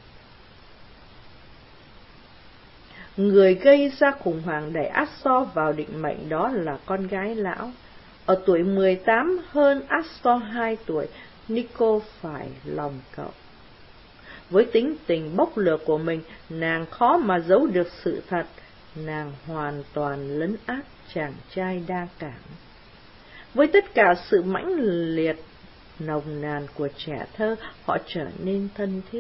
Người gây ra khủng hoảng đẩy Astor vào định mệnh đó là con gái lão. Ở tuổi 18, hơn Astor 2 tuổi, Nico phải lòng cậu. Với tính tình bốc lửa của mình, nàng khó mà giấu được sự thật. Nàng hoàn toàn lấn át chàng trai đa cảm. Với tất cả sự mãnh liệt, nồng nàn của trẻ thơ, họ trở nên thân thiết.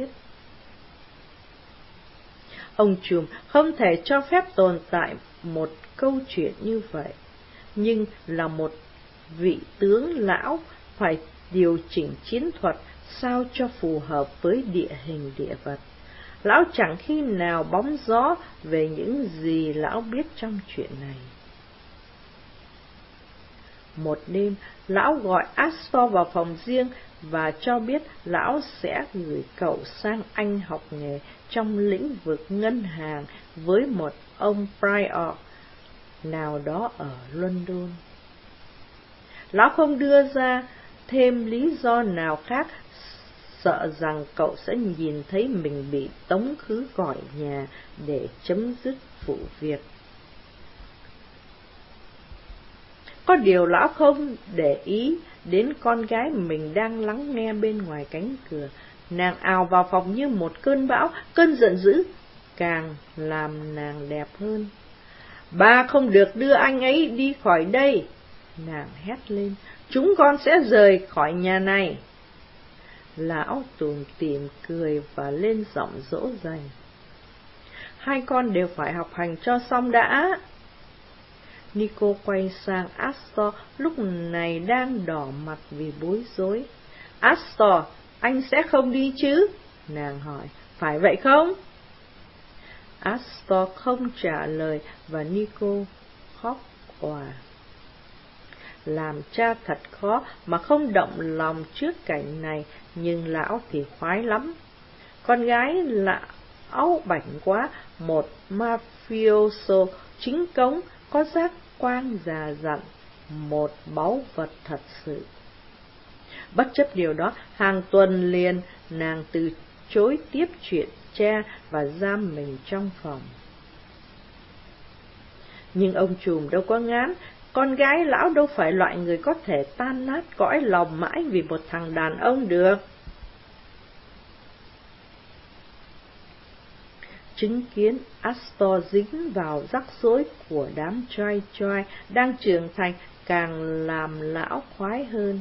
Ông trùm không thể cho phép tồn tại một câu chuyện như vậy, nhưng là một vị tướng lão phải điều chỉnh chiến thuật sao cho phù hợp với địa hình địa vật. Lão chẳng khi nào bóng gió về những gì lão biết trong chuyện này. Một đêm, lão gọi Astor vào phòng riêng và cho biết lão sẽ gửi cậu sang Anh học nghề trong lĩnh vực ngân hàng với một ông Prior nào đó ở London. Lão không đưa ra thêm lý do nào khác, sợ rằng cậu sẽ nhìn thấy mình bị tống khứ khỏi nhà để chấm dứt vụ việc. Có điều lão không để ý đến con gái mình đang lắng nghe bên ngoài cánh cửa. Nàng ào vào phòng như một cơn bão, cơn giận dữ càng làm nàng đẹp hơn. Bà không được đưa anh ấy đi khỏi đây, nàng hét lên. Chúng con sẽ rời khỏi nhà này. Lão tủm tỉm cười và lên giọng dỗ dành. Hai con đều phải học hành cho xong đã. Nico quay sang Astor, lúc này đang đỏ mặt vì bối rối. Astor, anh sẽ không đi chứ? Nàng hỏi, phải vậy không? Astor không trả lời và Nico khóc òa. Làm cha thật khó mà không động lòng trước cảnh này, nhưng lão thì khoái lắm. Con gái lão bảnh quá, một mafioso chính cống, có giác quan già dặn, một báu vật thật sự. Bất chấp điều đó, hàng tuần liền nàng từ chối tiếp chuyện cha và giam mình trong phòng. Nhưng ông trùm đâu có ngán, con gái lão đâu phải loại người có thể tan nát cõi lòng mãi vì một thằng đàn ông được. Chứng kiến Astor dính vào rắc rối của đám trai đang trưởng thành càng làm lão khoái hơn.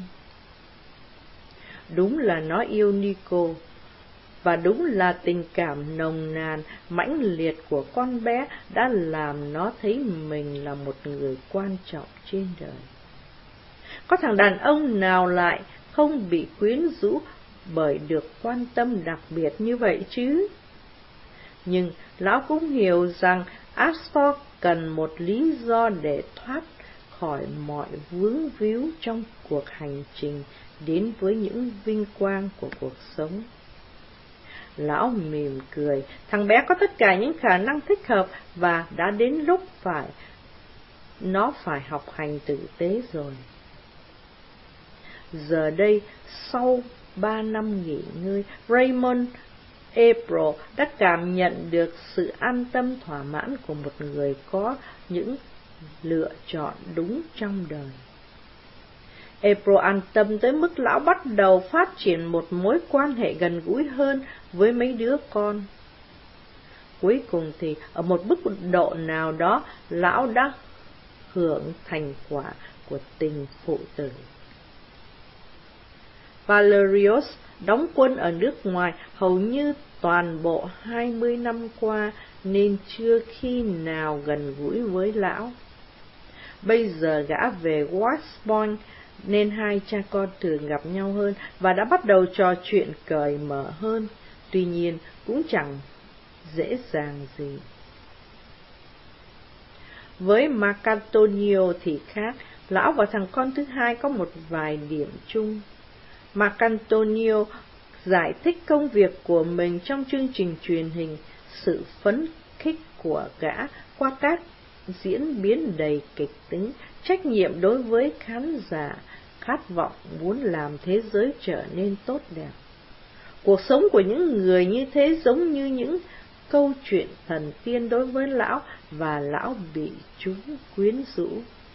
Đúng là nó yêu Nico, và đúng là tình cảm nồng nàn, mãnh liệt của con bé đã làm nó thấy mình là một người quan trọng trên đời. Có thằng đàn ông nào lại không bị quyến rũ bởi được quan tâm đặc biệt như vậy chứ? Nhưng lão cũng hiểu rằng Astor cần một lý do để thoát khỏi mọi vướng víu trong cuộc hành trình đến với những vinh quang của cuộc sống. Lão mỉm cười, thằng bé có tất cả những khả năng thích hợp và đã đến lúc nó phải học hành tử tế rồi. Giờ đây, sau 3 năm nghỉ ngơi, Raymond April đã cảm nhận được sự an tâm thỏa mãn của một người có những lựa chọn đúng trong đời. April an tâm tới mức lão bắt đầu phát triển một mối quan hệ gần gũi hơn với mấy đứa con. Cuối cùng thì ở một mức độ nào đó, lão đã hưởng thành quả của tình phụ tử. Valerius đóng quân ở nước ngoài hầu như toàn bộ 20 năm qua nên chưa khi nào gần gũi với lão. Bây giờ gã về West Point nên hai cha con thường gặp nhau hơn và đã bắt đầu trò chuyện cởi mở hơn, tuy nhiên cũng chẳng dễ dàng gì. Với Marcantonio thì khác, lão và thằng con thứ hai có một vài điểm chung. Marcantonio giải thích công việc của mình trong chương trình truyền hình, sự phấn khích của gã qua các diễn biến đầy kịch tính, trách nhiệm đối với khán giả, khát vọng muốn làm thế giới trở nên tốt đẹp. Cuộc sống của những người như thế giống như những câu chuyện thần tiên đối với lão, và lão bị chúng quyến rũ.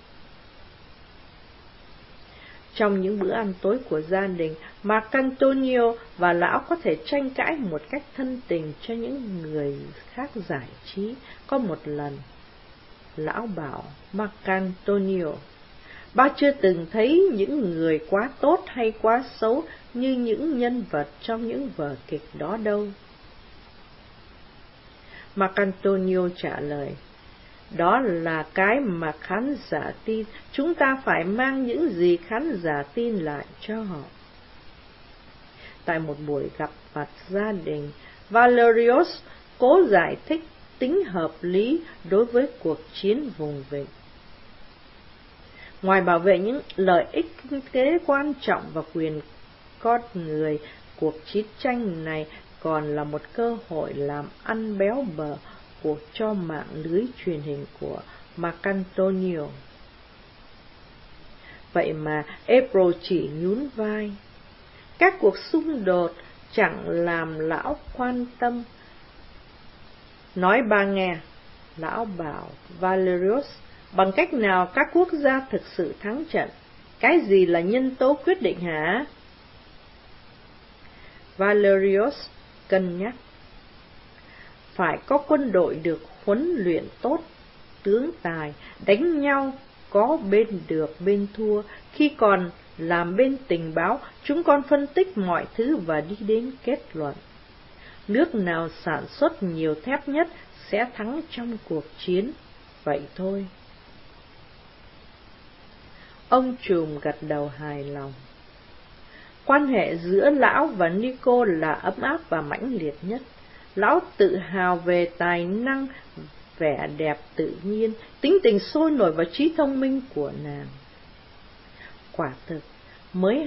Trong những bữa ăn tối của gia đình, Marcantonio và lão có thể tranh cãi một cách thân tình cho những người khác giải trí. Có một lần, lão bảo Marcantonio, ba chưa từng thấy những người quá tốt hay quá xấu như những nhân vật trong những vở kịch đó đâu. Marcantonio trả lời, đó là cái mà khán giả tin, chúng ta phải mang những gì khán giả tin lại cho họ. Tại một buổi gặp mặt gia đình, Valerius cố giải thích tính hợp lý đối với cuộc chiến vùng vịnh. Ngoài bảo vệ những lợi ích kinh tế quan trọng và quyền con người, cuộc chiến tranh này còn là một cơ hội làm ăn béo bở cho mạng lưới truyền hình của Marcantonio. Vậy mà April chỉ nhún vai. Các cuộc xung đột chẳng làm lão quan tâm. Nói ba nghe, lão bảo Valerius, bằng cách nào các quốc gia thực sự thắng trận? Cái gì là nhân tố quyết định hả? Valerius cân nhắc. Phải có quân đội được huấn luyện tốt, tướng tài, đánh nhau có bên được bên thua. Khi còn làm bên tình báo, chúng con phân tích mọi thứ và đi đến kết luận. Nước nào sản xuất nhiều thép nhất sẽ thắng trong cuộc chiến, vậy thôi. Ông trùm gật đầu hài lòng. Quan hệ giữa lão và Nico là ấm áp và mãnh liệt nhất. Lão tự hào về tài năng, vẻ đẹp tự nhiên, tính tình sôi nổi và trí thông minh của nàng. Quả thực, mới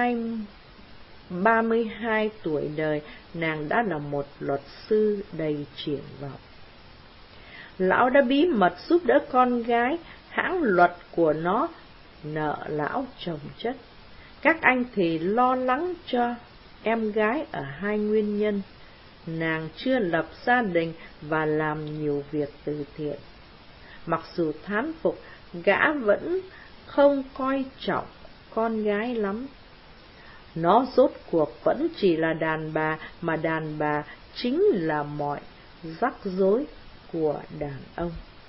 32 tuổi đời, nàng đã là một luật sư đầy triển vọng. Lão đã bí mật giúp đỡ con gái, hãng luật của nó nợ lão chồng chất. Các anh thì lo lắng cho em gái ở hai nguyên nhân: nàng chưa lập gia đình và làm nhiều việc từ thiện. Mặc dù thán phục, gã vẫn không coi trọng con gái lắm. Nó rốt cuộc vẫn chỉ là đàn bà, mà đàn bà chính là mọi rắc rối của đàn ông.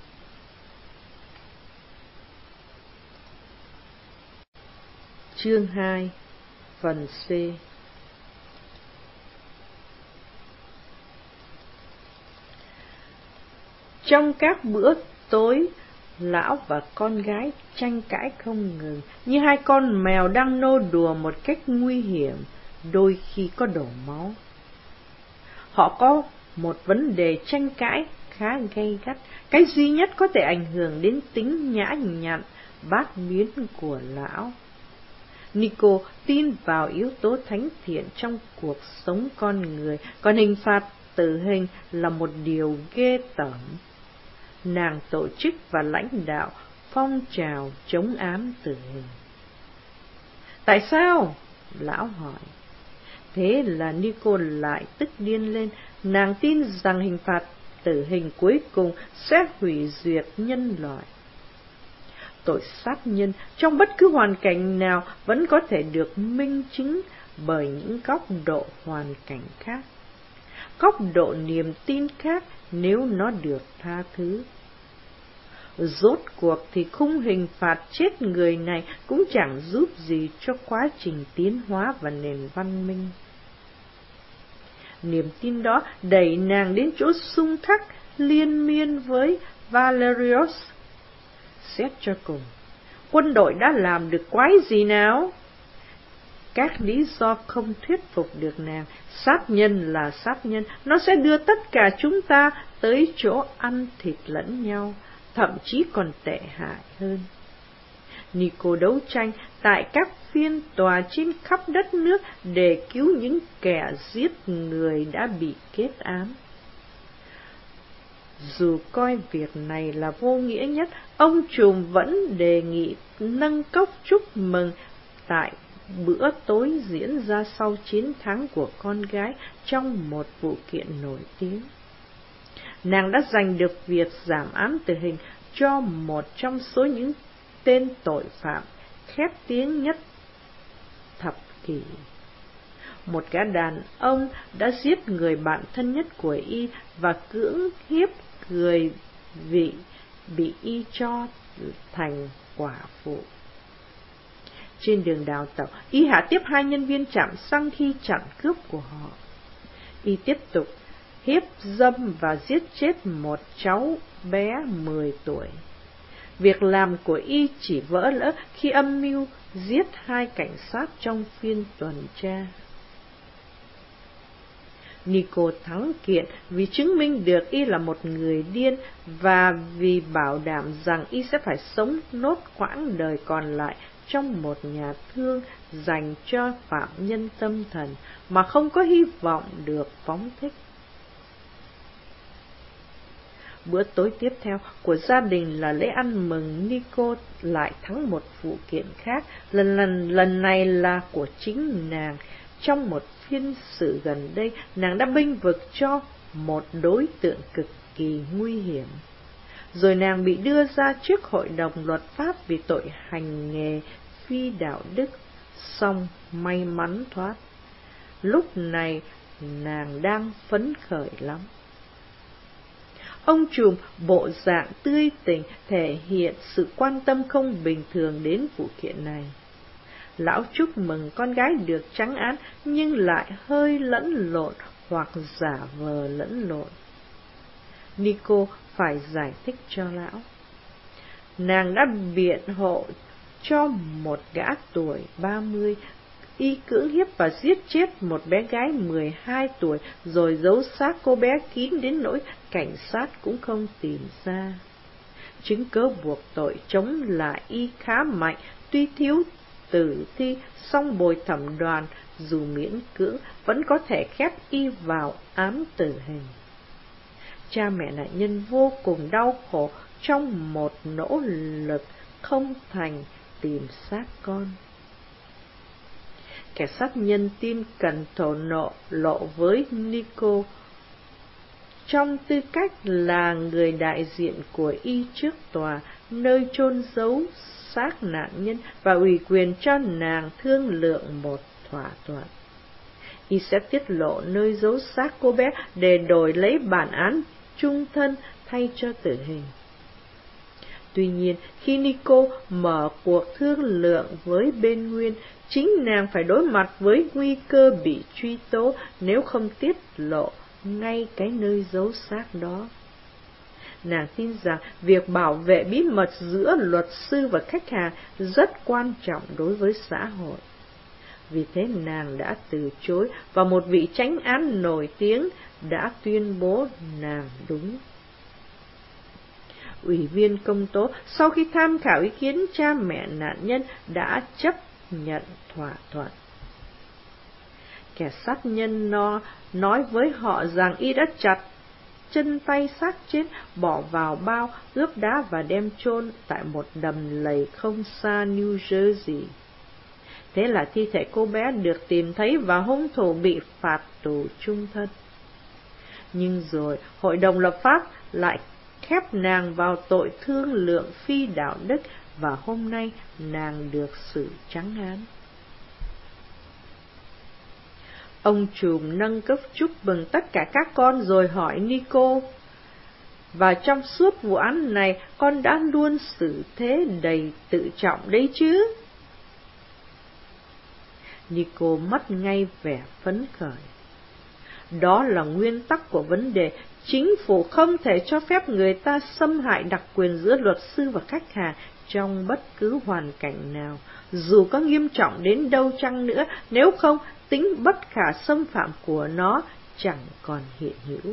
Chương 2, phần C. Trong các bữa tối, lão và con gái tranh cãi không ngừng, như hai con mèo đang nô đùa một cách nguy hiểm, đôi khi có đổ máu. Họ có một vấn đề tranh cãi khá gay gắt, cái duy nhất có thể ảnh hưởng đến tính nhã nhặn, bát biến của lão. Nico tin vào yếu tố thánh thiện trong cuộc sống con người, còn hình phạt tử hình là một điều ghê tởm. Nàng tổ chức và lãnh đạo phong trào chống án tử hình. Tại sao? Lão hỏi. Thế là Nico lại tức điên lên. Nàng tin rằng hình phạt tử hình cuối cùng sẽ hủy diệt nhân loại. Tội sát nhân trong bất cứ hoàn cảnh nào vẫn có thể được minh chứng bởi những góc độ hoàn cảnh khác, góc độ niềm tin khác nếu nó được tha thứ. Rốt cuộc thì khung hình phạt chết người này cũng chẳng giúp gì cho quá trình tiến hóa và nền văn minh. Niềm tin đó đẩy nàng đến chỗ xung khắc liên miên với Valerius. Xét cho cùng, quân đội đã làm được quái gì nào? Các lý do không thuyết phục được nàng. Sát nhân là sát nhân, nó sẽ đưa tất cả chúng ta tới chỗ ăn thịt lẫn nhau, thậm chí còn tệ hại hơn. Nico đấu tranh tại các phiên tòa trên khắp đất nước để cứu những kẻ giết người đã bị kết án. Dù coi việc này là vô nghĩa nhất, ông trùm vẫn đề nghị nâng cốc chúc mừng tại bữa tối diễn ra sau chiến thắng của con gái trong một vụ kiện nổi tiếng. Nàng đã giành được việc giảm án tử hình cho một trong số những tên tội phạm khét tiếng nhất thập kỷ. Một gã đàn ông đã giết người bạn thân nhất của y và cưỡng hiếp người vị bị y cho thành quả phụ. Trên đường đào tẩu, y hạ tiếp hai nhân viên trạm xăng khi chặn cướp của họ. Y tiếp tục hiếp dâm và giết chết một cháu bé 10 tuổi. Việc làm của y chỉ vỡ lỡ khi âm mưu giết hai cảnh sát trong phiên tuần tra. Nico thắng kiện vì chứng minh được y là một người điên và vì bảo đảm rằng y sẽ phải sống nốt quãng đời còn lại trong một nhà thương dành cho phạm nhân tâm thần mà không có hy vọng được phóng thích. Bữa tối tiếp theo của gia đình là lễ ăn mừng Nico lại thắng một vụ kiện khác, lần này là của chính nàng. Trong một phiên xử gần đây, nàng đã bênh vực cho một đối tượng cực kỳ nguy hiểm. Rồi nàng bị đưa ra trước hội đồng luật pháp vì tội hành nghề phi đạo đức, song may mắn thoát. Lúc này nàng đang phấn khởi lắm. Ông trùm bộ dạng tươi tỉnh thể hiện sự quan tâm không bình thường đến vụ kiện này. Lão chúc mừng con gái được trắng án nhưng lại hơi lẫn lộn hoặc giả vờ lẫn lộn. Nico phải giải thích cho lão. Nàng đã biện hộ cho một gã tuổi 30, y cưỡng hiếp và giết chết một bé gái 12 tuổi, rồi giấu xác cô bé kín đến nỗi cảnh sát cũng không tìm ra. Chứng cớ buộc tội chống lại y khá mạnh, tuy thiếu tử thi, song bồi thẩm đoàn dù miễn cưỡng vẫn có thể khép y vào án tử hình. Cha mẹ nạn nhân vô cùng đau khổ trong một nỗ lực không thành tìm xác con. Kẻ sát nhân tin cần thổ lộ với Nico trong tư cách là người đại diện của y trước tòa, nơi chôn giấu xác nạn nhân, và ủy quyền cho nàng thương lượng một thỏa thuận. Y sẽ tiết lộ nơi giấu xác cô bé để đổi lấy bản án chung thân thay cho tử hình. Tuy nhiên, khi Nico mở cuộc thương lượng với bên Nguyên, chính nàng phải đối mặt với nguy cơ bị truy tố nếu không tiết lộ ngay cái nơi giấu xác đó. Nàng tin rằng việc bảo vệ bí mật giữa luật sư và khách hàng rất quan trọng đối với xã hội. Vì thế nàng đã từ chối, và một vị chánh án nổi tiếng đã tuyên bố nàng đúng. Ủy viên công tố sau khi tham khảo ý kiến cha mẹ nạn nhân đã chấp nhận thỏa thuận. Kẻ sát nhân nói với họ rằng y đã chặt chân tay xác chết, bỏ vào bao, ướp đá và đem chôn tại một đầm lầy không xa New Jersey. Thế là thi thể cô bé được tìm thấy và hung thủ bị phạt tù chung thân. Nhưng rồi hội đồng lập pháp lại khép nàng vào tội thương lượng phi đạo đức, và hôm nay nàng được xử trắng án. Ông trùm nâng cốc chúc mừng tất cả các con rồi hỏi Nico: và trong suốt vụ án này con đã luôn xử thế đầy tự trọng đấy chứ? Nico mất ngay vẻ phấn khởi. Đó là nguyên tắc của vấn đề. Chính phủ không thể cho phép người ta xâm hại đặc quyền giữa luật sư và khách hàng trong bất cứ hoàn cảnh nào, dù có nghiêm trọng đến đâu chăng nữa, nếu không, tính bất khả xâm phạm của nó chẳng còn hiện hữu.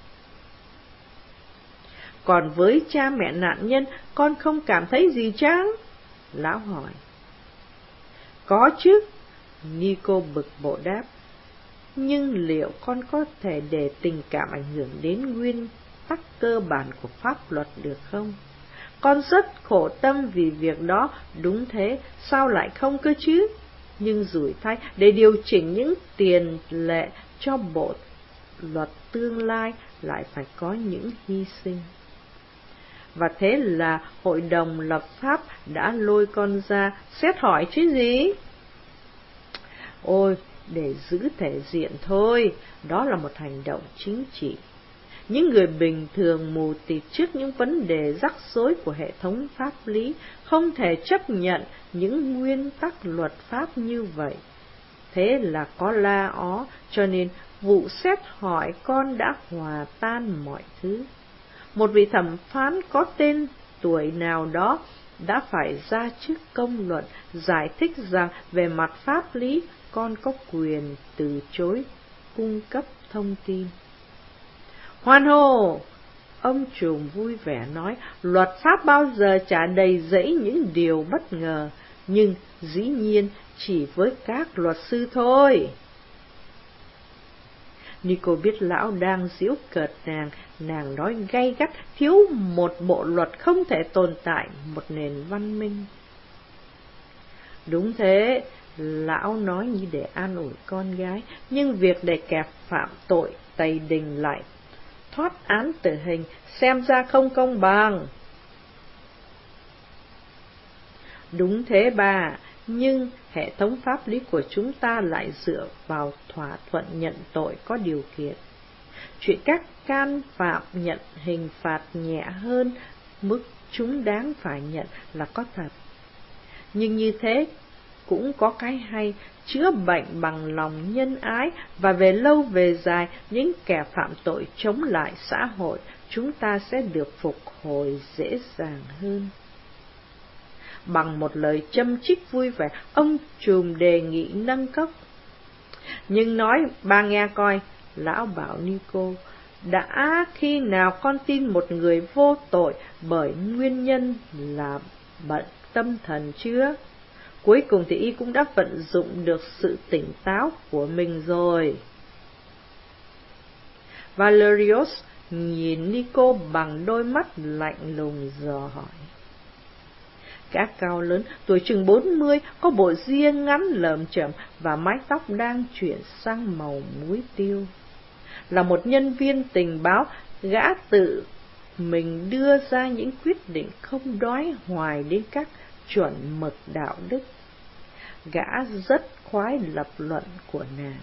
Còn với cha mẹ nạn nhân, con không cảm thấy gì chăng? Lão hỏi. Có chứ, Nico bực bội đáp. Nhưng liệu con có thể để tình cảm ảnh hưởng đến nguyên tắc cơ bản của pháp luật được không? Con rất khổ tâm vì việc đó, đúng thế, sao lại không cơ chứ? Nhưng rủi thay, để điều chỉnh những tiền lệ cho bộ luật tương lai lại phải có những hy sinh. Và thế là hội đồng lập pháp đã lôi con ra xét hỏi chứ gì? Ôi, để giữ thể diện thôi, đó là một hành động chính trị. Những người bình thường mù tịt trước những vấn đề rắc rối của hệ thống pháp lý, không thể chấp nhận những nguyên tắc luật pháp như vậy. Thế là có la ó, cho nên vụ xét hỏi con đã hòa tan mọi thứ. Một vị thẩm phán có tên tuổi nào đó đã phải ra trước công luận giải thích rằng về mặt pháp lý con có quyền từ chối cung cấp thông tin. Hoan hô! Ông trùm vui vẻ nói, luật pháp bao giờ chả đầy rẫy những điều bất ngờ, nhưng dĩ nhiên chỉ với các luật sư thôi. Nico biết lão đang giễu cợt nàng nói gay gắt, thiếu một bộ luật không thể tồn tại một nền văn minh. Đúng thế, lão nói như để an ủi con gái, nhưng việc để kẻ phạm tội tày đình lại thoát án tử hình xem ra không công bằng. Đúng thế bà, nhưng hệ thống pháp lý của chúng ta lại dựa vào thỏa thuận nhận tội có điều kiện. Chuyện các can phạm nhận hình phạt nhẹ hơn mức chúng đáng phải nhận là có thật. Nhưng như thế cũng có cái hay, chữa bệnh bằng lòng nhân ái, và về lâu về dài, những kẻ phạm tội chống lại xã hội, chúng ta sẽ được phục hồi dễ dàng hơn. bằng một lời châm chích vui vẻ, ông trùm đề nghị nâng cốc. Nhưng nói ba nghe coi, lão bảo Nico, đã khi nào con tin một người vô tội bởi nguyên nhân là bận tâm thần chưa? Cuối cùng thì y cũng đã vận dụng được sự tỉnh táo của mình rồi. Valerius nhìn Nico bằng đôi mắt lạnh lùng dò hỏi. Gã cao lớn, tuổi chừng 40, có bộ ria ngắn lởm chởm và mái tóc đang chuyển sang màu muối tiêu. Là một nhân viên tình báo, gã tự mình đưa ra những quyết định không đói hoài đến các chuẩn mực đạo đức. Gã rất khoái lập luận của nàng.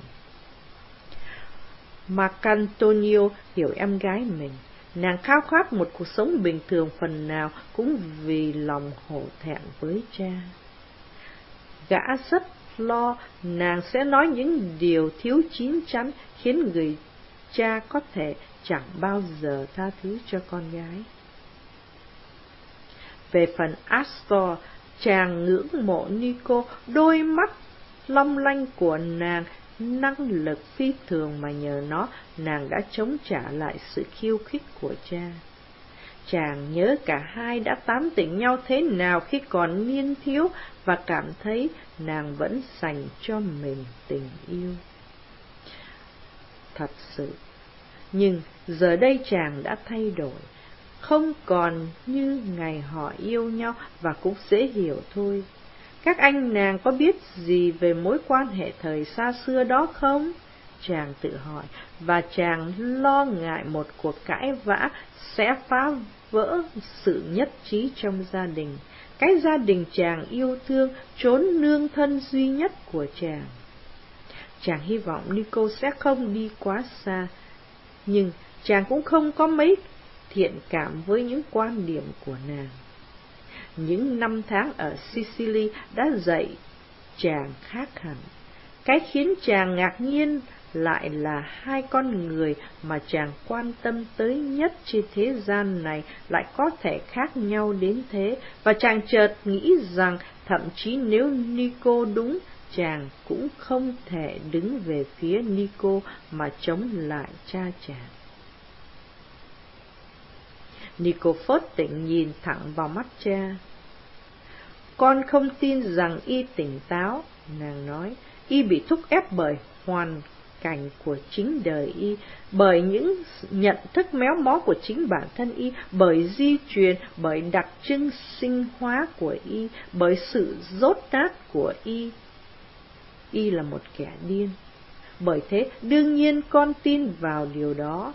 Marcantonio hiểu em gái mình. Nàng khao khát một cuộc sống bình thường phần nào cũng vì lòng hổ thẹn với cha. Gã rất lo nàng sẽ nói những điều thiếu chín chắn khiến người cha có thể chẳng bao giờ tha thứ cho con gái. Về phần Astor, chàng ngưỡng mộ Nico, đôi mắt long lanh của nàng, năng lực phi thường mà nhờ nó nàng đã chống trả lại sự khiêu khích của cha. Chàng nhớ cả hai đã tán tỉnh nhau thế nào khi còn niên thiếu và cảm thấy nàng vẫn dành cho mình tình yêu. Thật sự, nhưng giờ đây chàng đã thay đổi, không còn như ngày họ yêu nhau, và cũng dễ hiểu thôi. Các anh nàng có biết gì về mối quan hệ thời xa xưa đó không? Chàng tự hỏi, và chàng lo ngại một cuộc cãi vã sẽ phá vỡ sự nhất trí trong gia đình, cái gia đình chàng yêu thương, chốn nương thân duy nhất của chàng. Chàng hy vọng Nico sẽ không đi quá xa, nhưng chàng cũng không có mấy thiện cảm với những quan điểm của nàng. Những năm tháng ở Sicily đã dạy chàng khác hẳn. Cái khiến chàng ngạc nhiên lại là hai con người mà chàng quan tâm tới nhất trên thế gian này lại có thể khác nhau đến thế, và chàng chợt nghĩ rằng thậm chí nếu Nico đúng, chàng cũng không thể đứng về phía Nico mà chống lại cha chàng. Nico phớt tỉnh nhìn thẳng vào mắt cha. Con không tin rằng y tỉnh táo, nàng nói. Y bị thúc ép bởi hoàn cảnh của chính đời y, bởi những nhận thức méo mó của chính bản thân y, bởi di truyền, bởi đặc trưng sinh hóa của y, bởi sự dốt nát của y. Y là một kẻ điên. Bởi thế, đương nhiên con tin vào điều đó.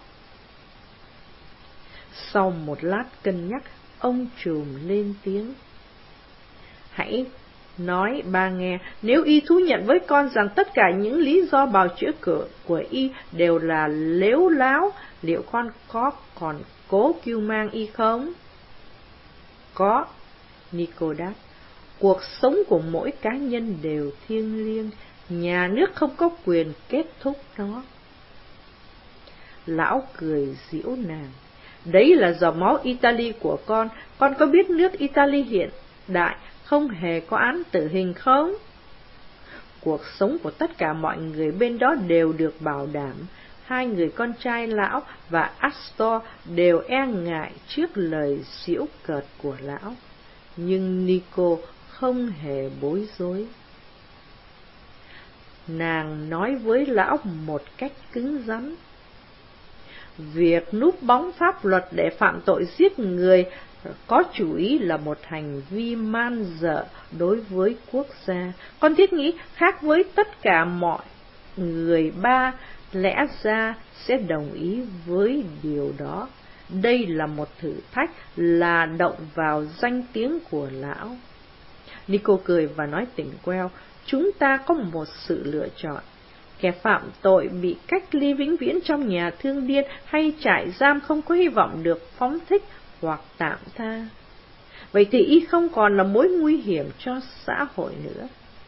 Sau một lát cân nhắc, ông trùm lên tiếng. Hãy nói ba nghe, nếu y thú nhận với con rằng tất cả những lý do bào chữa của y đều là lếu láo, liệu con có còn cố cưu mang y không? Có, Nico đáp. Cuộc sống của mỗi cá nhân đều thiêng liêng, nhà nước không có quyền kết thúc nó. Lão cười giễu nàng. Đấy là dòng máu Italy của con có biết nước Italy hiện đại không hề có án tử hình không? Cuộc sống của tất cả mọi người bên đó đều được bảo đảm. Hai người con trai lão và Astor đều e ngại trước lời giễu cợt của lão. Nhưng Nico không hề bối rối. Nàng nói với lão một cách cứng rắn. Việc núp bóng pháp luật để phạm tội giết người có chủ ý là một hành vi man dợ đối với quốc gia. Con thiết nghĩ khác với tất cả mọi người ba lẽ ra sẽ đồng ý với điều đó. Đây là một thử thách, là động vào danh tiếng của lão. Nico cười và nói tỉnh queo, chúng ta có một sự lựa chọn. Kẻ phạm tội bị cách ly vĩnh viễn trong nhà thương điên hay trại giam không có hy vọng được phóng thích hoặc tạm tha. Vậy thì y không còn là mối nguy hiểm cho xã hội nữa.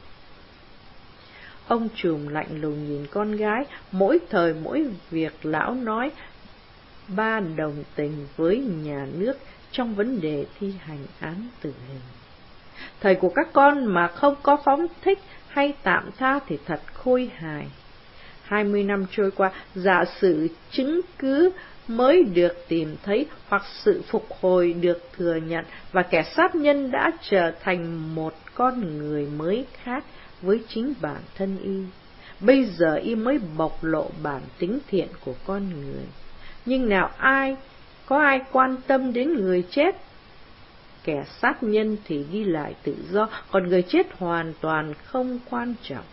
Ông trùm lạnh lùng nhìn con gái, mỗi thời mỗi việc lão nói, ba đồng tình với nhà nước trong vấn đề thi hành án tử hình. Thời của các con mà không có phóng thích hay tạm tha thì thật khôi hài. 20 năm trôi qua, giả sử chứng cứ mới được tìm thấy hoặc sự phục hồi được thừa nhận và kẻ sát nhân đã trở thành một con người mới khác với chính bản thân y. Bây giờ y mới bộc lộ bản tính thiện của con người. Nhưng nào có ai quan tâm đến người chết? Kẻ sát nhân thì đi lại tự do, còn người chết hoàn toàn không quan trọng.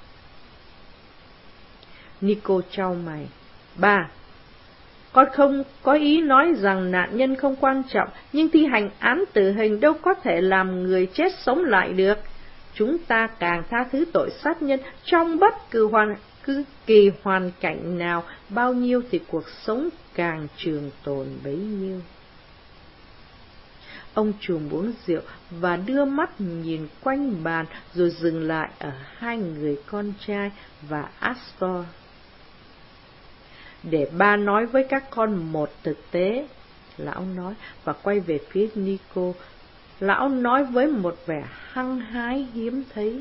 Nico chau mày. Ba, con không có ý nói rằng nạn nhân không quan trọng, nhưng thi hành án tử hình đâu có thể làm người chết sống lại được. Chúng ta càng tha thứ tội sát nhân trong bất cứ kỳ hoàn cảnh nào bao nhiêu thì cuộc sống càng trường tồn bấy nhiêu. Ông trùm uống rượu và đưa mắt nhìn quanh bàn rồi dừng lại ở hai người con trai và Astor. Để ba nói với các con một thực tế, lão nói, và quay về phía Nico. Lão nói với một vẻ hăng hái hiếm thấy.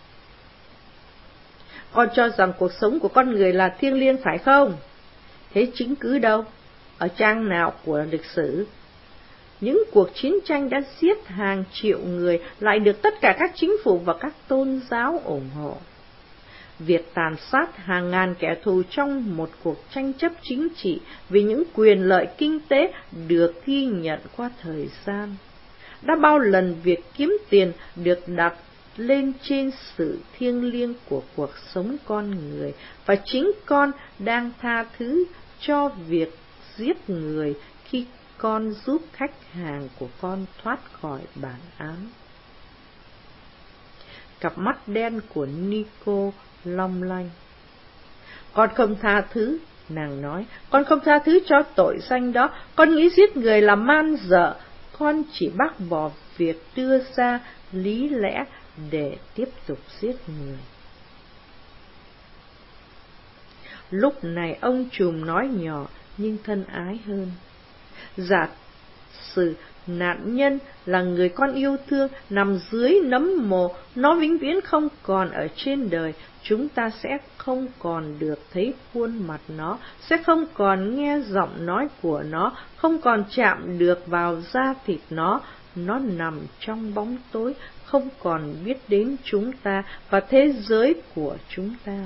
Con cho rằng cuộc sống của con người là thiêng liêng phải không? Thế chứng cứ đâu? Ở trang nào của lịch sử? Những cuộc chiến tranh đã giết hàng triệu người lại được tất cả các chính phủ và các tôn giáo ủng hộ. Việc tàn sát hàng ngàn kẻ thù trong một cuộc tranh chấp chính trị vì những quyền lợi kinh tế được ghi nhận qua thời gian. Đã bao lần việc kiếm tiền được đặt lên trên sự thiêng liêng của cuộc sống con người, và chính con đang tha thứ cho việc giết người khi con giúp khách hàng của con thoát khỏi bản án. Cặp mắt đen của Nico long lanh. Con không tha thứ, nàng nói, con không tha thứ cho tội danh đó. Con nghĩ giết người là man dợ. Con chỉ bác bỏ việc đưa ra lý lẽ để tiếp tục giết người. Lúc này ông trùm nói nhỏ nhưng thân ái hơn. Giả sử nạn nhân là người con yêu thương nằm dưới nấm mồ, nó vĩnh viễn không còn ở trên đời, chúng ta sẽ không còn được thấy khuôn mặt nó, sẽ không còn nghe giọng nói của nó, không còn chạm được vào da thịt nó nằm trong bóng tối, không còn biết đến chúng ta và thế giới của chúng ta.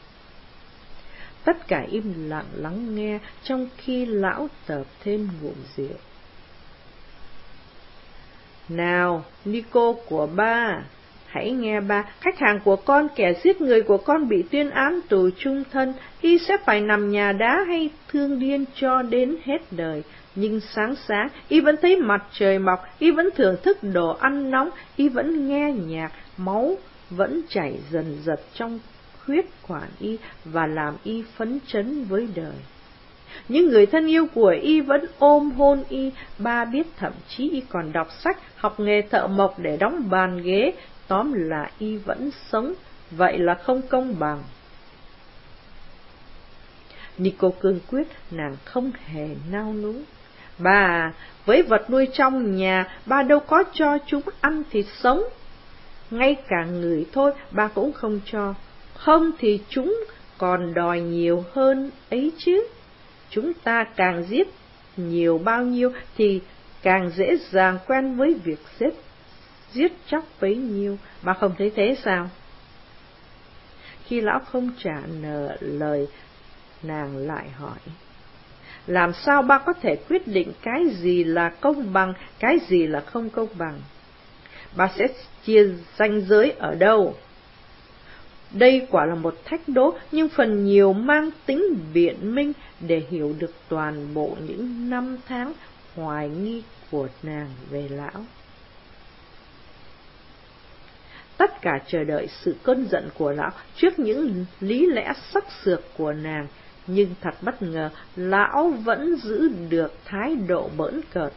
Tất cả im lặng lắng nghe trong khi lão tợp thêm ngụm rượu. Nào, Nico của ba, hãy nghe ba, khách hàng của con, kẻ giết người của con bị tuyên án tù chung thân, y sẽ phải nằm nhà đá hay thương điên cho đến hết đời. Nhưng sáng sáng, y vẫn thấy mặt trời mọc, y vẫn thưởng thức đồ ăn nóng, y vẫn nghe nhạc, máu vẫn chảy dần dật trong huyết quản y và làm y phấn chấn với đời. Những người thân yêu của y vẫn ôm hôn y, ba biết thậm chí y còn đọc sách, học nghề thợ mộc để đóng bàn ghế, tóm là y vẫn sống, vậy là không công bằng. Nico cương quyết, nàng không hề nao núng. Bà, với vật nuôi trong nhà, ba đâu có cho chúng ăn thịt sống. Ngay cả người thôi, ba cũng không cho. Không thì chúng còn đòi nhiều hơn ấy chứ. Chúng ta càng giết nhiều bao nhiêu thì càng dễ dàng quen với việc giết chóc bấy nhiêu. Bà không thấy thế sao? Khi lão không trả lời, nàng lại hỏi. Làm sao ba có thể quyết định cái gì là công bằng, cái gì là không công bằng? Ba sẽ chia ranh giới ở đâu? Đây quả là một thách đố, nhưng phần nhiều mang tính biện minh để hiểu được toàn bộ những năm tháng hoài nghi của nàng về lão. Tất cả chờ đợi sự cơn giận của lão trước những lý lẽ sắc sược của nàng, nhưng thật bất ngờ, lão vẫn giữ được thái độ bỡn cợt.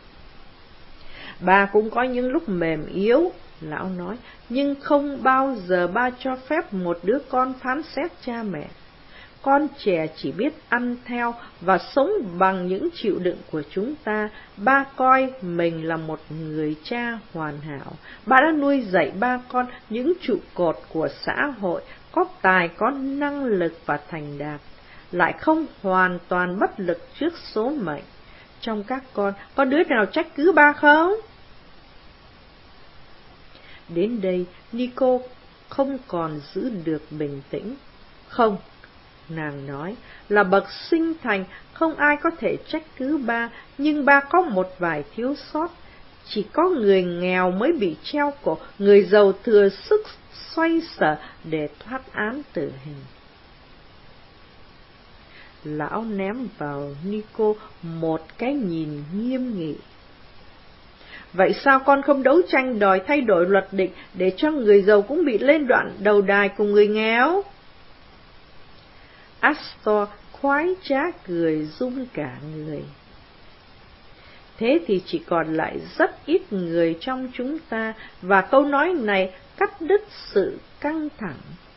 Bà cũng có những lúc mềm yếu, lão nói, nhưng không bao giờ ba cho phép một đứa con phán xét cha mẹ. con trẻ chỉ biết ăn theo và sống bằng những chịu đựng của chúng ta. Ba coi mình là một người cha hoàn hảo. Ba đã nuôi dạy ba con những trụ cột của xã hội, có tài, có năng lực và thành đạt, lại không hoàn toàn bất lực trước số mệnh. Trong các con, có đứa nào trách cứ ba không? Đến đây, Nico không còn giữ được bình tĩnh. Không, nàng nói, là bậc sinh thành, không ai có thể trách cứ ba, nhưng ba có một vài thiếu sót. Chỉ có người nghèo mới bị treo cổ, người giàu thừa sức xoay sở để thoát án tử hình. Lão ném vào Nico một cái nhìn nghiêm nghị. Vậy sao con không đấu tranh đòi thay đổi luật định để cho người giàu cũng bị lên đoạn đầu đài cùng người nghèo? Astor khoái trá cười run cả người. Thế thì chỉ còn lại rất ít người trong chúng ta, và câu nói này cắt đứt sự căng thẳng.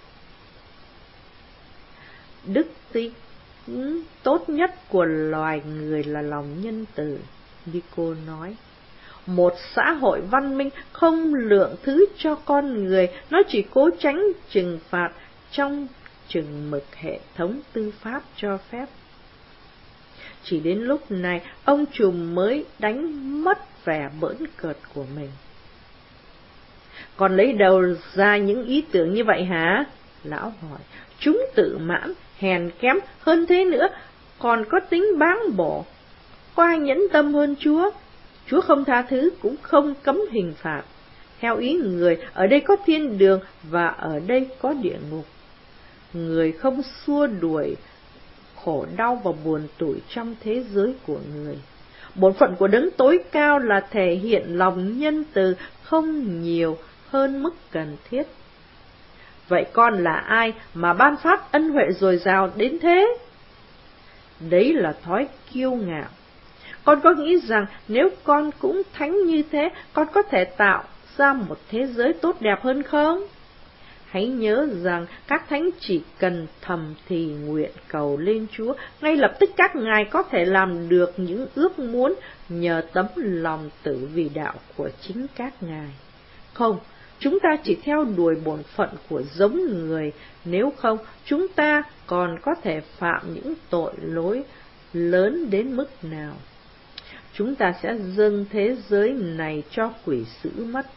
Đức tính tốt nhất của loài người là lòng nhân từ, Nico nói. Một xã hội văn minh không lượng thứ cho con người, nó chỉ cố tránh trừng phạt trong chừng mực hệ thống tư pháp cho phép. Chỉ đến lúc này, ông trùm mới đánh mất vẻ bỡn cợt của mình. Còn lấy đầu ra những ý tưởng như vậy hả? Lão hỏi. Chúng tự mãn, hèn kém, hơn thế nữa, còn có tính báng bổ. Có ai nhẫn tâm hơn Chúa? Chúa không tha thứ, cũng không cấm hình phạt. Theo ý người, ở đây có thiên đường và ở đây có địa ngục. Người không xua đuổi khổ đau và buồn tủi trong thế giới của người. Bổn phận của Đấng tối cao là thể hiện lòng nhân từ không nhiều hơn mức cần thiết. Vậy con là ai mà ban phát ân huệ dồi dào đến thế? Đấy là thói kiêu ngạo. Con có nghĩ rằng nếu con cũng thánh như thế, con có thể tạo ra một thế giới tốt đẹp hơn không? Hãy nhớ rằng các thánh chỉ cần thầm thì nguyện cầu lên Chúa, ngay lập tức các ngài có thể làm được những ước muốn nhờ tấm lòng tử vì đạo của chính các ngài. Không, chúng ta chỉ theo đuổi bổn phận của giống người, nếu không chúng ta còn có thể phạm những tội lỗi lớn đến mức nào. Chúng ta sẽ dâng thế giới này cho quỷ dữ mất.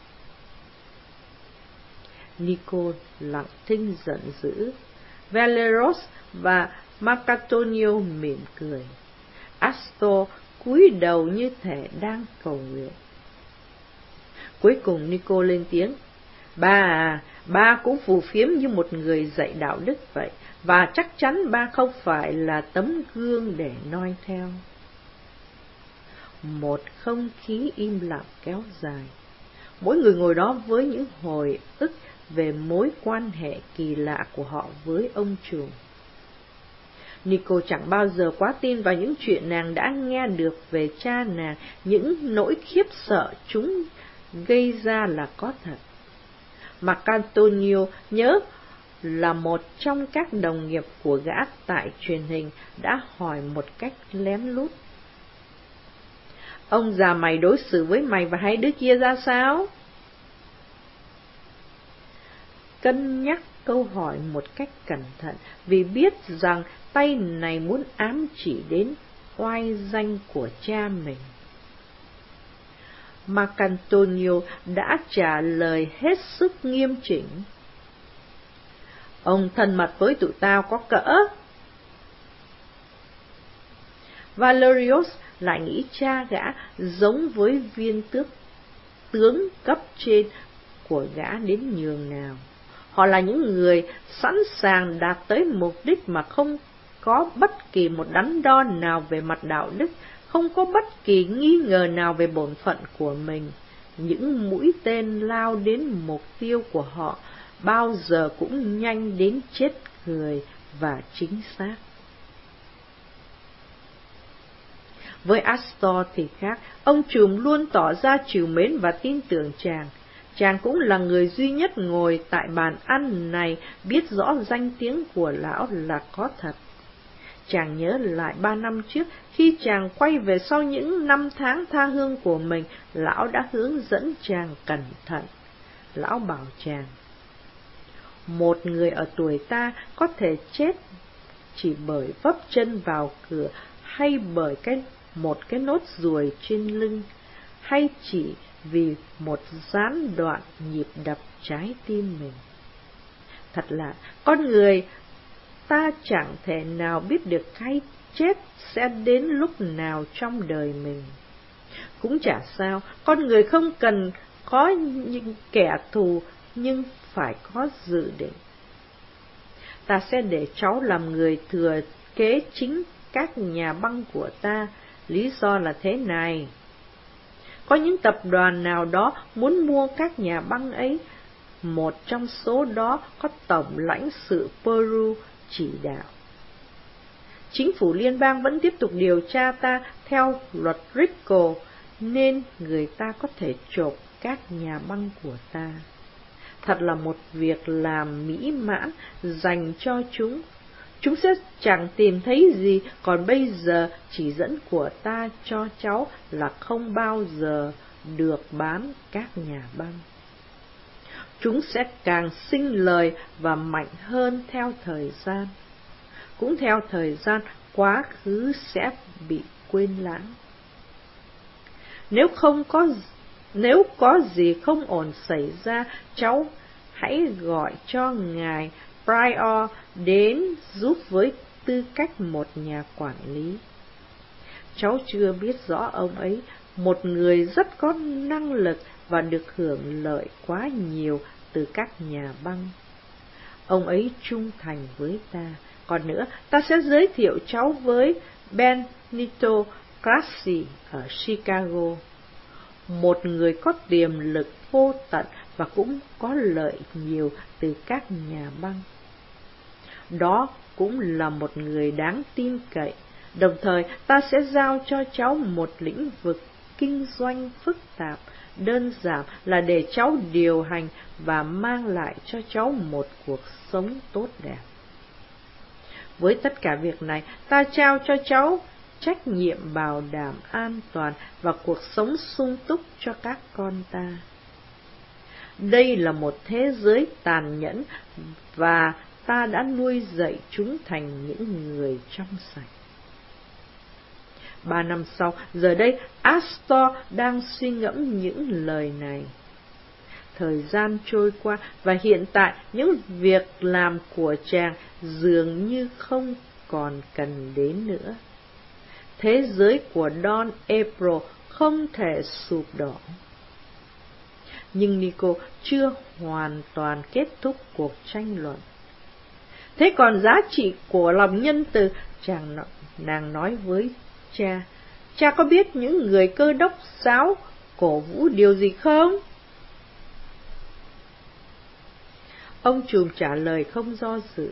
Nico lặng thinh giận dữ. Valeros và Marcantonio mỉm cười. Astor cúi đầu như thể đang cầu nguyện. Cuối cùng Nico lên tiếng. Ba cũng phù phiếm như một người dạy đạo đức vậy, và chắc chắn ba không phải là tấm gương để noi theo. Một không khí im lặng kéo dài. Mỗi người ngồi đó với những hồi ức về mối quan hệ kỳ lạ của họ với ông trùm. Nico chẳng bao giờ quá tin vào những chuyện nàng đã nghe được về cha nàng, những nỗi khiếp sợ chúng gây ra là có thật. Marcantonio nhớ là một trong các đồng nghiệp của gã tại truyền hình đã hỏi một cách lén lút. Ông già mày đối xử với mày và hai đứa kia ra sao? Cân nhắc câu hỏi một cách cẩn thận, vì biết rằng tay này muốn ám chỉ đến oai danh của cha mình. Marcantonio đã trả lời hết sức nghiêm chỉnh. Ông thân mật với tụi tao có cỡ. Valerius lại nghĩ cha gã giống với viên tướng cấp trên của gã đến nhường nào. Họ là những người sẵn sàng đạt tới mục đích mà không có bất kỳ một đắn đo nào về mặt đạo đức, không có bất kỳ nghi ngờ nào về bổn phận của mình. Những mũi tên lao đến mục tiêu của họ bao giờ cũng nhanh đến chết người và chính xác. Với Astor thì khác, ông trùm luôn tỏ ra trìu mến và tin tưởng chàng. Chàng cũng là người duy nhất ngồi tại bàn ăn này biết rõ danh tiếng của lão là có thật. Chàng nhớ lại 3 năm trước, khi chàng quay về sau những năm tháng tha hương của mình, lão đã hướng dẫn chàng cẩn thận. Lão bảo chàng, một người ở tuổi ta có thể chết chỉ bởi vấp chân vào cửa, hay bởi một cái nốt ruồi trên lưng, hay chỉ vì một gián đoạn nhịp đập trái tim mình. Thật là con người ta chẳng thể nào biết được cái chết sẽ đến lúc nào trong đời mình. Cũng chả sao, con người không cần có những kẻ thù, nhưng phải có dự định. Ta sẽ để cháu làm người thừa kế chính các nhà băng của ta. Lý do là thế này. Có những tập đoàn nào đó muốn mua các nhà băng ấy. Một trong số đó có tổng lãnh sự Peru chỉ đạo. Chính phủ liên bang vẫn tiếp tục điều tra ta theo luật RICO, nên người ta có thể chộp các nhà băng của ta. Thật là một việc làm mỹ mãn dành cho chúng. Chúng sẽ chẳng tìm thấy gì, còn bây giờ chỉ dẫn của ta cho cháu là không bao giờ được bán các nhà băng. Chúng sẽ càng sinh lời và mạnh hơn theo thời gian. Cũng theo thời gian, quá khứ sẽ bị quên lãng. Nếu có gì không ổn xảy ra, cháu hãy gọi cho ngài Prior đến giúp với tư cách một nhà quản lý. Cháu chưa biết rõ ông ấy, một người rất có năng lực và được hưởng lợi quá nhiều từ các nhà băng. Ông ấy trung thành với ta. Còn nữa, ta sẽ giới thiệu cháu với Benito Classi ở Chicago, một người có tiềm lực vô tận và cũng có lợi nhiều từ các nhà băng. Đó cũng là một người đáng tin cậy. Đồng thời, ta sẽ giao cho cháu một lĩnh vực kinh doanh phức tạp, đơn giản là để cháu điều hành và mang lại cho cháu một cuộc sống tốt đẹp. Với tất cả việc này, ta trao cho cháu trách nhiệm bảo đảm an toàn và cuộc sống sung túc cho các con ta. Đây là một thế giới tàn nhẫn và ta đã nuôi dạy chúng thành những người trong sạch. 3 năm sau, giờ đây Astor đang suy ngẫm những lời này. Thời gian trôi qua và hiện tại những việc làm của chàng dường như không còn cần đến nữa. Thế giới của Don April không thể sụp đổ. Nhưng Nico chưa hoàn toàn kết thúc cuộc tranh luận. Thế còn giá trị của lòng nhân từ, nàng nói với cha. Cha có biết những người Cơ đốc giáo cổ vũ điều gì không? Ông trùm trả lời không do dự.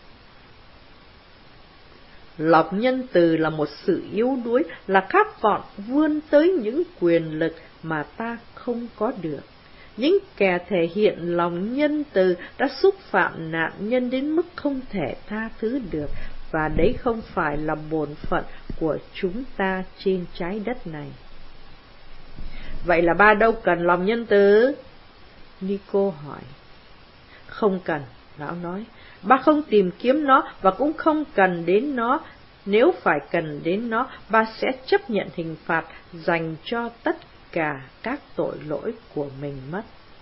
Lòng nhân từ là một sự yếu đuối, là khát vọng vươn tới những quyền lực mà ta không có được. Những kẻ thể hiện lòng nhân từ đã xúc phạm nạn nhân đến mức không thể tha thứ được, và đấy không phải là bổn phận của chúng ta trên trái đất này. Vậy là ba đâu cần lòng nhân từ? Nico hỏi. Không cần, lão nói. Ba không tìm kiếm nó và cũng không cần đến nó. Nếu phải cần đến nó, ba sẽ chấp nhận hình phạt dành cho tất cả các tội lỗi của mình mất.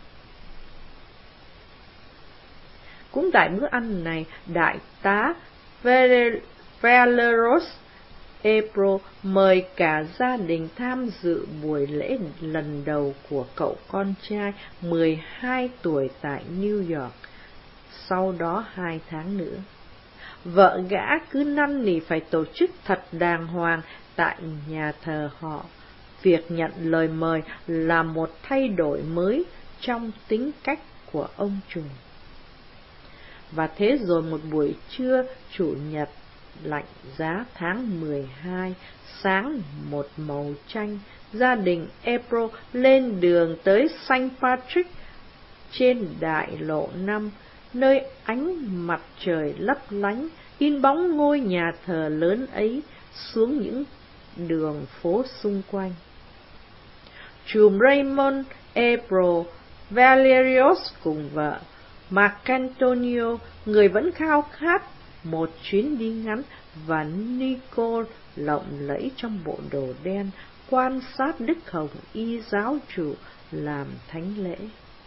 Cũng tại bữa ăn này, đại tá Valeros April mời cả gia đình tham dự buổi lễ lần đầu của cậu con trai 12 tuổi tại New York. Sau đó 2 tháng nữa, vợ gã cứ năn nỉ phải tổ chức thật đàng hoàng tại nhà thờ họ. Việc nhận lời mời là một thay đổi mới trong tính cách của ông trùm. Và thế rồi một buổi trưa chủ nhật lạnh giá tháng 12, sáng một màu chanh, gia đình April lên đường tới St. Patrick trên đại lộ 5, nơi ánh mặt trời lấp lánh, in bóng ngôi nhà thờ lớn ấy xuống những đường phố xung quanh. Trùm Raymond April Valerius cùng vợ Marcantonio, người vẫn khao khát một chuyến đi ngắn, và Nico lộng lẫy trong bộ đồ đen, quan sát Đức Hồng Y giáo chủ làm thánh lễ.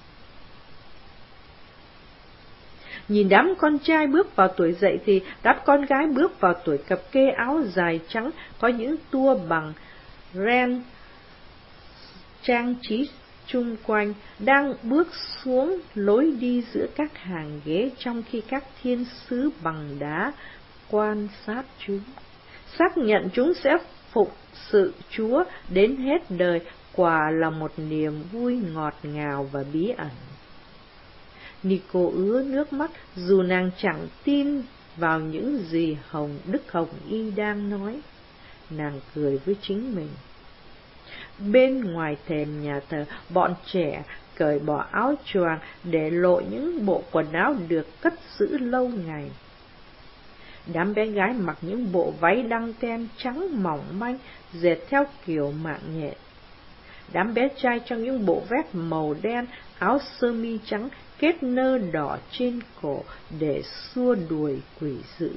Nhìn đám con trai bước vào tuổi dậy thì đám con gái bước vào tuổi cập kê, áo dài trắng có những tua bằng ren trang trí chung quanh, đang bước xuống lối đi giữa các hàng ghế, trong khi các thiên sứ bằng đá quan sát chúng, xác nhận chúng sẽ phục sự Chúa đến hết đời. Quả là một niềm vui ngọt ngào và bí ẩn. Nico ứa nước mắt, dù nàng chẳng tin vào những gì Đức Hồng Y đang nói. Nàng cười với chính mình. Bên ngoài thềm nhà thờ, bọn trẻ cởi bỏ áo choàng để lộ những bộ quần áo được cất giữ lâu ngày. Đám bé gái mặc những bộ váy đăng ten trắng mỏng manh, dệt theo kiểu mạng nhện. Đám bé trai trong những bộ vest màu đen, áo sơ mi trắng kết nơ đỏ trên cổ để xua đuổi quỷ dữ.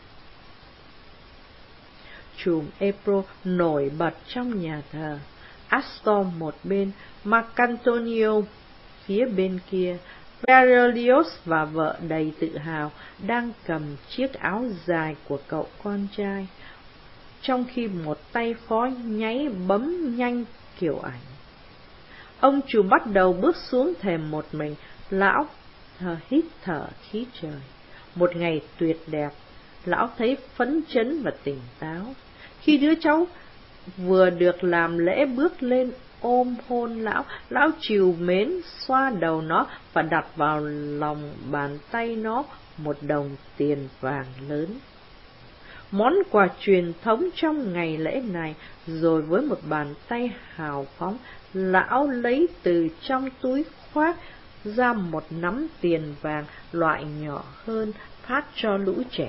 Chùm April nổi bật trong nhà thờ, Astor một bên, Marcantonio phía bên kia. Valerius và vợ đầy tự hào đang cầm chiếc áo dài của cậu con trai, trong khi một tay phó nháy bấm nhanh kiểu ảnh. Ông trùm bắt đầu bước xuống thềm một mình. Lão hít thở khí trời. Một ngày tuyệt đẹp. Lão thấy phấn chấn và tỉnh táo. Khi đứa cháu vừa được làm lễ bước lên ôm hôn lão, lão trìu mến xoa đầu nó và đặt vào lòng bàn tay nó một đồng tiền vàng lớn. Món quà truyền thống trong ngày lễ này. Rồi với một bàn tay hào phóng, lão lấy từ trong túi khoác ra một nắm tiền vàng loại nhỏ hơn, phát cho lũ trẻ.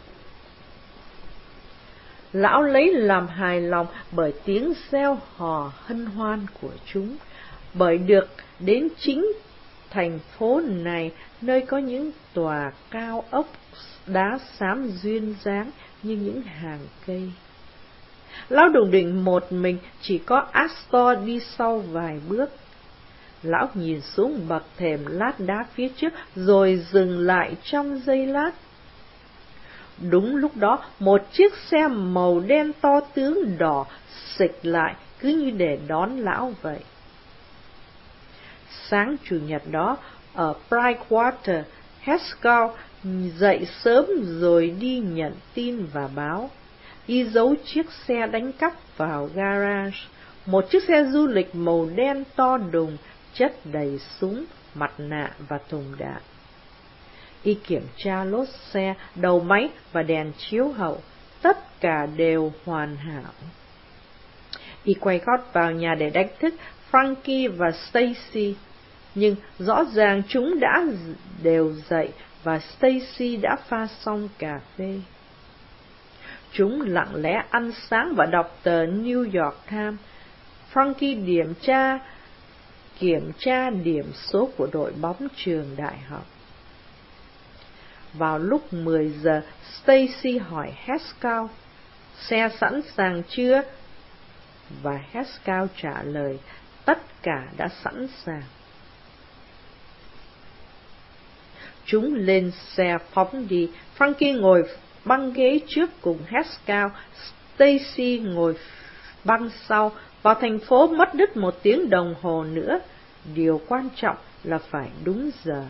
Lão lấy làm hài lòng bởi tiếng reo hò hân hoan của chúng, bởi được đến chính thành phố này, nơi có những tòa cao ốc đá xám duyên dáng như những hàng cây. Lão đùng đỉnh một mình, chỉ có Astor đi sau vài bước. Lão nhìn xuống bậc thềm lát đá phía trước, rồi dừng lại trong giây lát. Đúng lúc đó, một chiếc xe màu đen to tướng đỏ xịch lại, cứ như để đón lão vậy. Sáng Chủ nhật đó, ở Brightwater, Haskell dậy sớm rồi đi nhận tin và báo. Y giấu chiếc xe đánh cắp vào garage, một chiếc xe du lịch màu đen to đùng, chất đầy súng, mặt nạ và thùng đạn. Y kiểm tra lốp xe, đầu máy và đèn chiếu hậu, tất cả đều hoàn hảo. Y quay gót vào nhà để đánh thức Frankie và Stacy, nhưng rõ ràng chúng đã đều dậy và Stacy đã pha xong cà phê. Chúng lặng lẽ ăn sáng và đọc tờ New York Times. Frankie kiểm tra điểm số của đội bóng trường đại học. Vào lúc 10 giờ, Stacy hỏi Haskell, xe sẵn sàng chưa? Và Haskell trả lời, tất cả đã sẵn sàng. Chúng lên xe phóng đi. Frankie ngồi băng ghế trước cùng Haskell, Stacy ngồi băng sau. Vào thành phố mất đứt 1 tiếng đồng hồ nữa. Điều quan trọng là phải đúng giờ.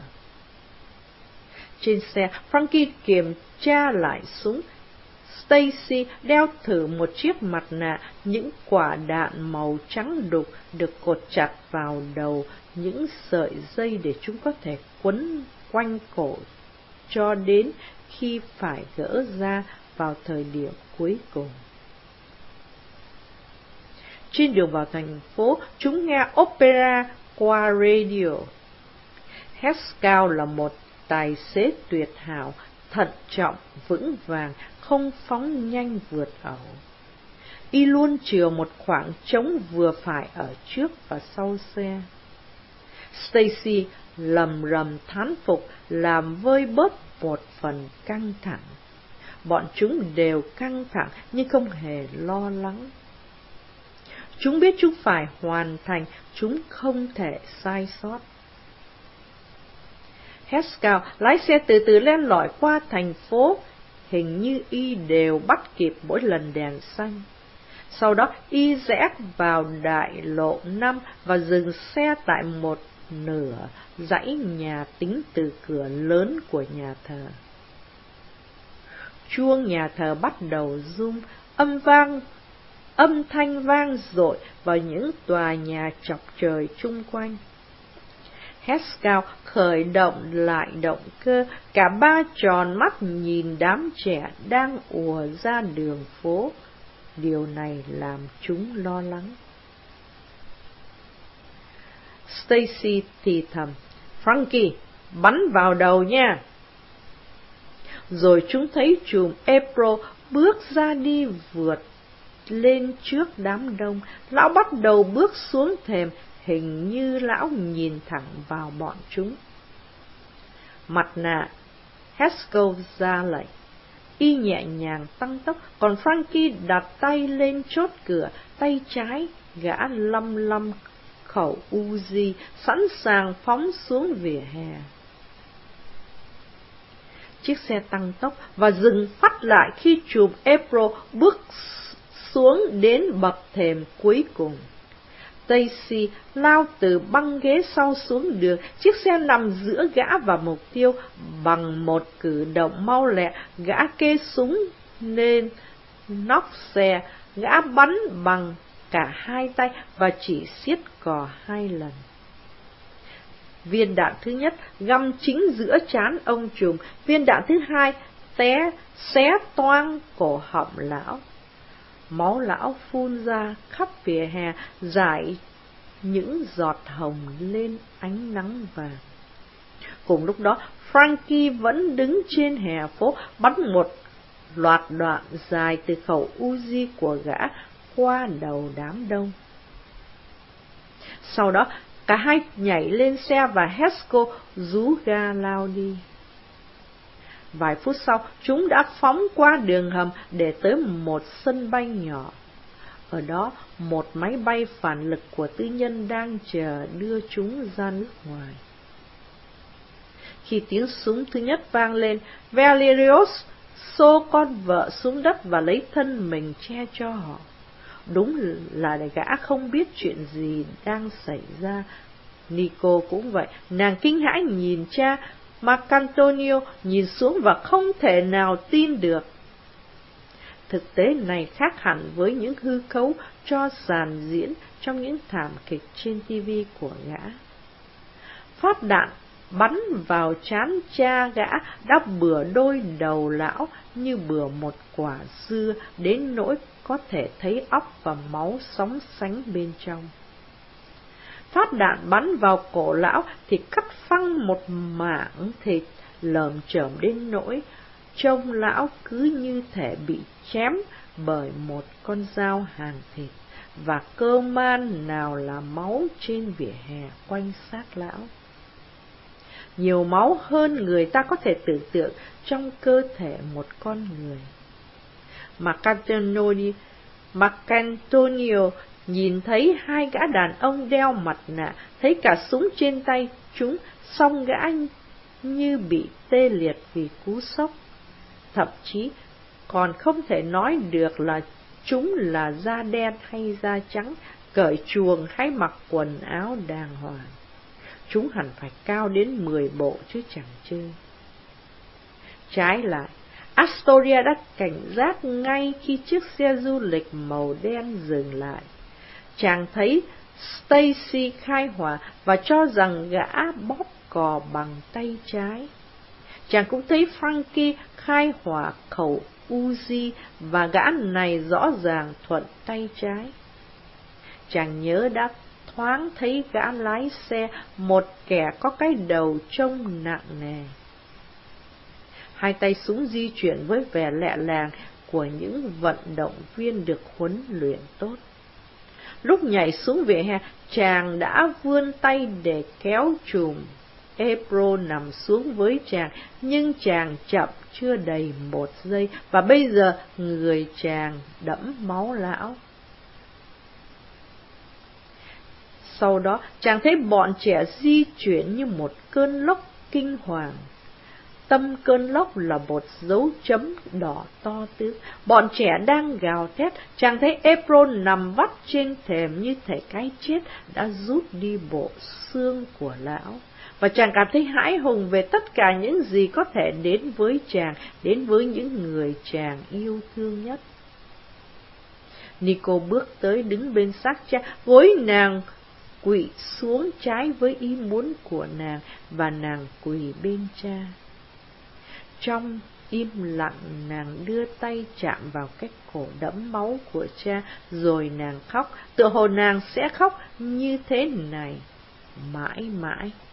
Trên xe, Frankie kiểm tra lại súng. Stacy đeo thử một chiếc mặt nạ, những quả đạn màu trắng đục được cột chặt vào đầu những sợi dây để chúng có thể quấn quanh cổ cho đến khi phải gỡ ra vào thời điểm cuối cùng. Trên đường vào thành phố, chúng nghe opera qua radio. Haskell là một tài xế tuyệt hảo, thận trọng, vững vàng, không phóng nhanh vượt ẩu. Y luôn chừa một khoảng trống vừa phải ở trước và sau xe. Stacy lầm rầm thán phục, làm vơi bớt một phần căng thẳng. Bọn chúng đều căng thẳng nhưng không hề lo lắng. Chúng biết chúng phải hoàn thành, chúng không thể sai sót. Haskell lái xe từ từ len lỏi qua thành phố, hình như y đều bắt kịp mỗi lần đèn xanh. Sau đó y rẽ vào đại lộ 5 và dừng xe tại một nửa dãy nhà tính từ cửa lớn của nhà thờ. Chuông nhà thờ bắt đầu rung, âm thanh vang dội vào những tòa nhà chọc trời chung quanh. Haskell khởi động lại động cơ, cả ba tròn mắt nhìn đám trẻ đang ùa ra đường phố. Điều này làm chúng lo lắng. Stacy thì thầm, Frankie, bắn vào đầu nha. Rồi chúng thấy chùm April bước ra đi vượt lên trước đám đông. Lão bắt đầu bước xuống thềm, hình như lão nhìn thẳng vào bọn chúng. Mặt nạ, Haskell ra lệnh. Y nhẹ nhàng tăng tốc, còn Frankie đặt tay lên chốt cửa, tay trái gã lăm khẩu Uzi, sẵn sàng phóng xuống vỉa hè. Chiếc xe tăng tốc và dừng phát lại khi chùm April bước xuống đến bậc thềm cuối cùng. Stacy lao từ băng ghế sau xuống đường, chiếc xe nằm giữa gã và mục tiêu. Bằng một cử động mau lẹ, gã kê súng lên nóc xe, gã bắn bằng cả hai tay và chỉ siết cò 2 lần. Viên đạn thứ nhất găm chính giữa trán ông trùm, viên đạn thứ hai xé toang cổ họng lão. Máu lão phun ra khắp vỉa hè, rải những giọt hồng lên ánh nắng vàng. Cùng lúc đó, Frankie vẫn đứng trên hè phố, bắn một loạt đoạn dài từ khẩu Uzi của gã qua đầu đám đông. Sau đó, cả hai nhảy lên xe và Haskell rú ga lao đi. Vài phút sau, chúng đã phóng qua đường hầm để tới một sân bay nhỏ. Ở đó, một máy bay phản lực của tư nhân đang chờ đưa chúng ra nước ngoài. Khi tiếng súng thứ nhất vang lên, Valerius xô con vợ xuống đất và lấy thân mình che cho họ. Đúng là gã không biết chuyện gì đang xảy ra. Nico cũng vậy, nàng kinh hãi nhìn cha. Marcantonio nhìn xuống và không thể nào tin được. Thực tế này khác hẳn với những hư cấu cho dàn diễn trong những thảm kịch trên TV của gã. Phát đạn bắn vào trán cha gã đã bừa đôi đầu lão như bừa một quả dưa, đến nỗi có thể thấy óc và máu sóng sánh bên trong. Phát đạn bắn vào cổ lão thì cắt phăng một mảng thịt lởm chởm đến nỗi trông lão cứ như thể bị chém bởi một con dao hàn thịt, và cơ man nào là máu trên vỉa hè quanh xác lão. Nhiều máu hơn người ta có thể tưởng tượng trong cơ thể một con người. Marcantonio nhìn thấy hai gã đàn ông đeo mặt nạ, thấy cả súng trên tay chúng, song gã như bị tê liệt vì cú sốc. Thậm chí còn không thể nói được là chúng là da đen hay da trắng, cởi chuồng hay mặc quần áo đàng hoàng. Chúng hẳn phải cao đến 10 bộ chứ chẳng chơi. Trái lại, Astoria đã cảnh giác ngay khi chiếc xe du lịch màu đen dừng lại. Chàng thấy Stacy khai hỏa và cho rằng gã bóp cò bằng tay trái. Chàng cũng thấy Frankie khai hỏa khẩu Uzi và gã này rõ ràng thuận tay trái. Chàng nhớ đã thoáng thấy gã lái xe, một kẻ có cái đầu trông nặng nề. Hai tay súng di chuyển với vẻ lẹ làng của những vận động viên được huấn luyện tốt. Lúc nhảy xuống vỉa hè, chàng đã vươn tay để kéo chùm April nằm xuống với chàng, nhưng chàng chậm chưa đầy 1 giây, và bây giờ người chàng đẫm máu lão. Sau đó, chàng thấy bọn trẻ di chuyển như một cơn lốc kinh hoàng. Tâm cơn lốc là một dấu chấm đỏ to tướng. Bọn trẻ đang gào thét, chàng thấy April nằm vắt trên thềm như thể cái chết đã rút đi bộ xương của lão. Và chàng cảm thấy hãi hùng về tất cả những gì có thể đến với chàng, đến với những người chàng yêu thương nhất. Nico bước tới đứng bên xác cha, gối nàng quỵ xuống trái với ý muốn của nàng, và nàng quỳ bên cha. Trong im lặng, nàng đưa tay chạm vào cái cổ đẫm máu của cha, rồi nàng khóc, tựa hồ nàng sẽ khóc như thế này mãi mãi.